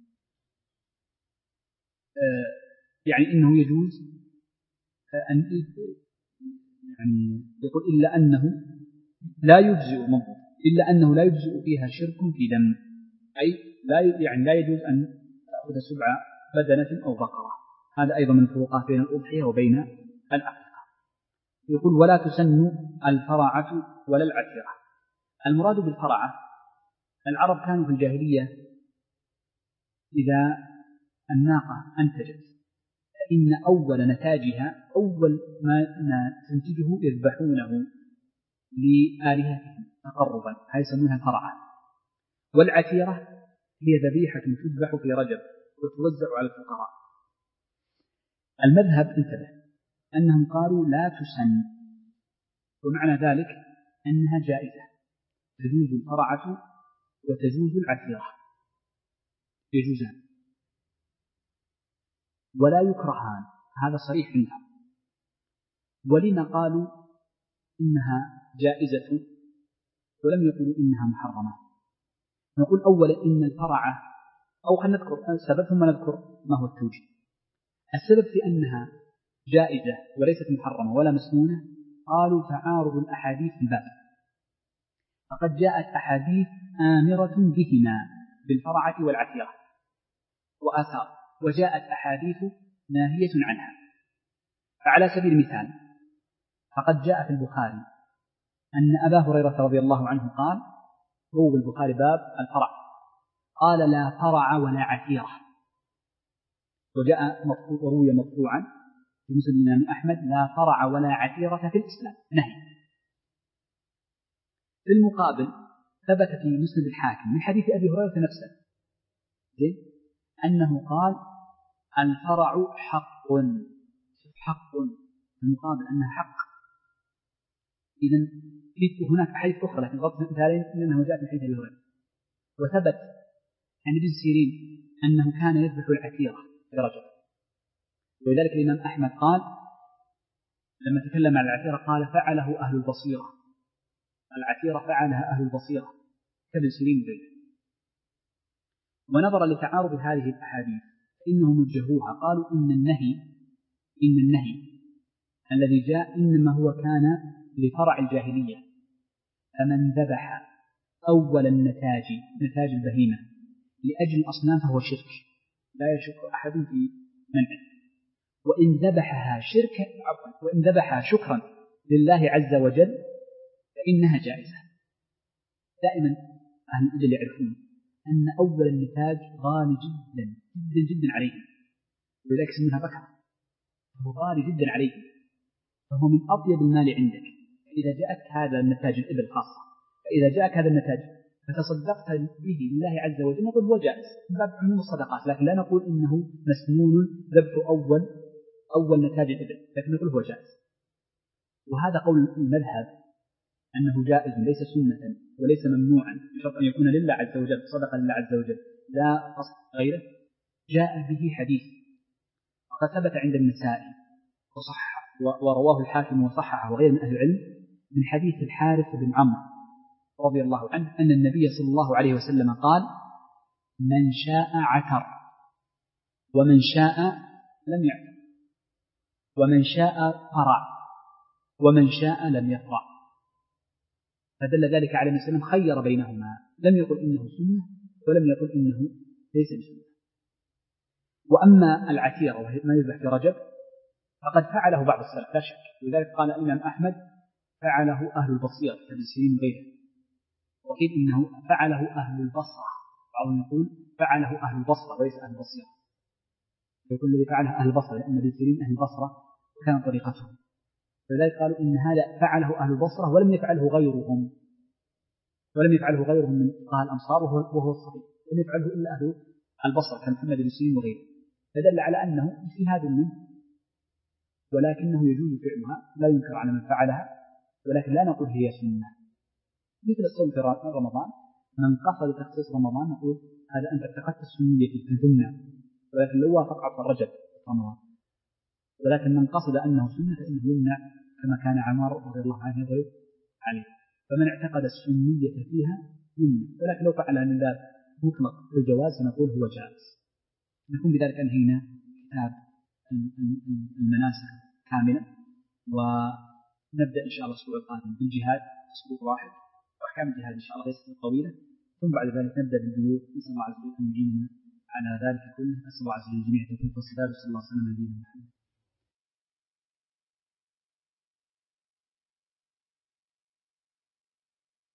آه يعني إنه يجوز أن يعني يقول إلا أنه لا يجزئ منظور إلا أنه لا يجزئ فيها شرك في دم، أي لا يعني لا يجوز أن تأخذ سبع بدنة أو بقرة. هذا أيضا من الفروقات بين الأضحية وبين العقيقة. يقول ولا تسن الفرعة ولا العتيرة. المراد بالفرعة العرب كانوا في الجاهلية إذا الناقة أنتجت فإن أول نتاجها أول ما تنتجه يذبحونه لآلهتهم تقربا، هذه يسمونها الفرعة. والعتيرة هي ذبيحة تذبح في رجب وتوزع على الفقراء. المذهب انتبه أنهم قالوا لا تسن، ومعنى ذلك أنها جائزة، تجوز الفرعة وتجوز العتيرة، يجوزان ولا يكرهان، هذا صريح عندهم. ولما قالوا إنها جائزة ولم يقولوا إنها محرمة؟ نقول أولا إن الفرعة، أو خلينا نذكر السبب ثم نذكر ما هو التوجيه. السبب في أنها جائزة وليست محرمة ولا مسنونة قالوا تعارض الأحاديث في الباب، فقد جاءت أحاديث آمرة بهما بالفرعة والعتيرة وآثار، وجاءت أحاديث ناهية عنها. فعلى سبيل المثال فقد جاء في البخاري أن أبا هريرة رضي الله عنه قال، هو بالبخاري باب الفرع، قال لا فرع ولا عتيرة. وجاء وروي مرفوعا في مسند الإمام أحمد لا فرع ولا عتيرة في الإسلام، نهي. في المقابل ثبت في مسند الحاكم من حديث أبي هريرة نفسه أنه قال الفرع حق، حق في المقابل أنها حق. إذن هناك أحاديث أخرى لكن ضبط مثالين لأنه جاء من حديث أبي هريرة. وثبت عن ابن سيرين أنه كان يذبح العتيرة في رجل، ولذلك الإمام أحمد قال لما تكلم عن العتيرة قال فعله أهل البصيرة، العتيرة فعلها أهل البصيرة كابن سيرين وغيره. ونظرا لتعارض هذه الأحاديث إنهم وجهوها قالوا إن النهي إن النهي الذي جاء إنما هو كان لفرع الجاهلية، فمن ذبح أول النتاج نتاج البهيمة لأجل الأصنام فهو شرك لا يشك أحد في منعه. وإن ذبحها شركا وإن ذبحها شكرا لله عز وجل فإنها جائزة. دائما أهل الأدل يعرفون أن أول النتاج غالي جدا جدا جدا عليهم، ولذلك سمونها بكرة، فهو غالي جدا عليهم، فهو من أطيب المال عندك. إذا جاءك هذا النتاج الإبل خاصة، فإذا جاءك هذا النتاج فتصدقت به لله عز وجل نقول هو جائز من باب عموم الصدقات، لكن لا نقول إنه مسنون ذبح أول أول نتاج الإبل، لكن نقول هو جائز. وهذا قول المذهب أنه جائز ليس سنة وليس ممنوعا، بشرط أن يكون لله عز وجل صدقة لله عز وجل لا قصد غيره. جاء به حديث وقد ثبت عند النسائي وصح ورواه الحاكم وصححه وغير من أهل العلم من حديث الحارث بن عمرو رضي الله عنه أن النبي صلى الله عليه وسلم قال: من شاء عتر ومن شاء لم يعتر ومن شاء قرع ومن شاء لم يقرع. فدل ذلك على أن النبي خير بينهما، لم يقل إنه سنة ولم يقل إنه ليس بسنة. وأما العتير وهي ما يذبح في رجب فقد فعله بعض السلف لا شك، ولذلك قال الإمام أحمد فعله أهل البصيرة كابن سيرين وغيره، وقيل إنه فعله أهل البصرة، بعضهم يقول فعله أهل البصرة وليس أهل البصيرة، يقول الذي فعله أهل البصرة لأن ابن سيرين أهل البصرة وكان طريقتهم، فلذلك قالوا إن هذا فعله أهل البصرة ولم يفعله غيرهم، ولم يفعله غيرهم من فقهاء الأمصار وهو الصحيح، لم يفعله إلا أهل البصرة كمحمد بن سيرين وغيره، فدل على أنه اجتهاد منه ولكنه يجوز فعلها، لا ينكر على من فعلها، ولكن لا نقول هي سنة. مثل الصوم في رمضان، من قصد تخصيص رمضان نقول هذا أنت اعتقدت السنية في الجملة، ولكن لو وافق عطر الرجب في رمضان، ولكن من قصد أنه سنة فإنه يمنع كما كان عمار رضي الله عنه يضرب عليه. فمن اعتقد السنية فيها يمنع، ولكن لو فعلها من باب مطلق الجواز فنقول هو جائز. نكون بذلك أنهينا كتاب المناسك كاملا، ونبدأ إن شاء الله الأسبوع القادم بالجهاد أسبوع واحد وأحكام الجهاد إن شاء الله ليست طويلة، ثم بعد ذلك نبدأ بالبيوت. نسأل الله عز وجل أن يعيننا على ذلك كله. أسأل الله عز وجل الجميع التوفيق والسداد، صلى الله عليه وسلم على نبينا محمد.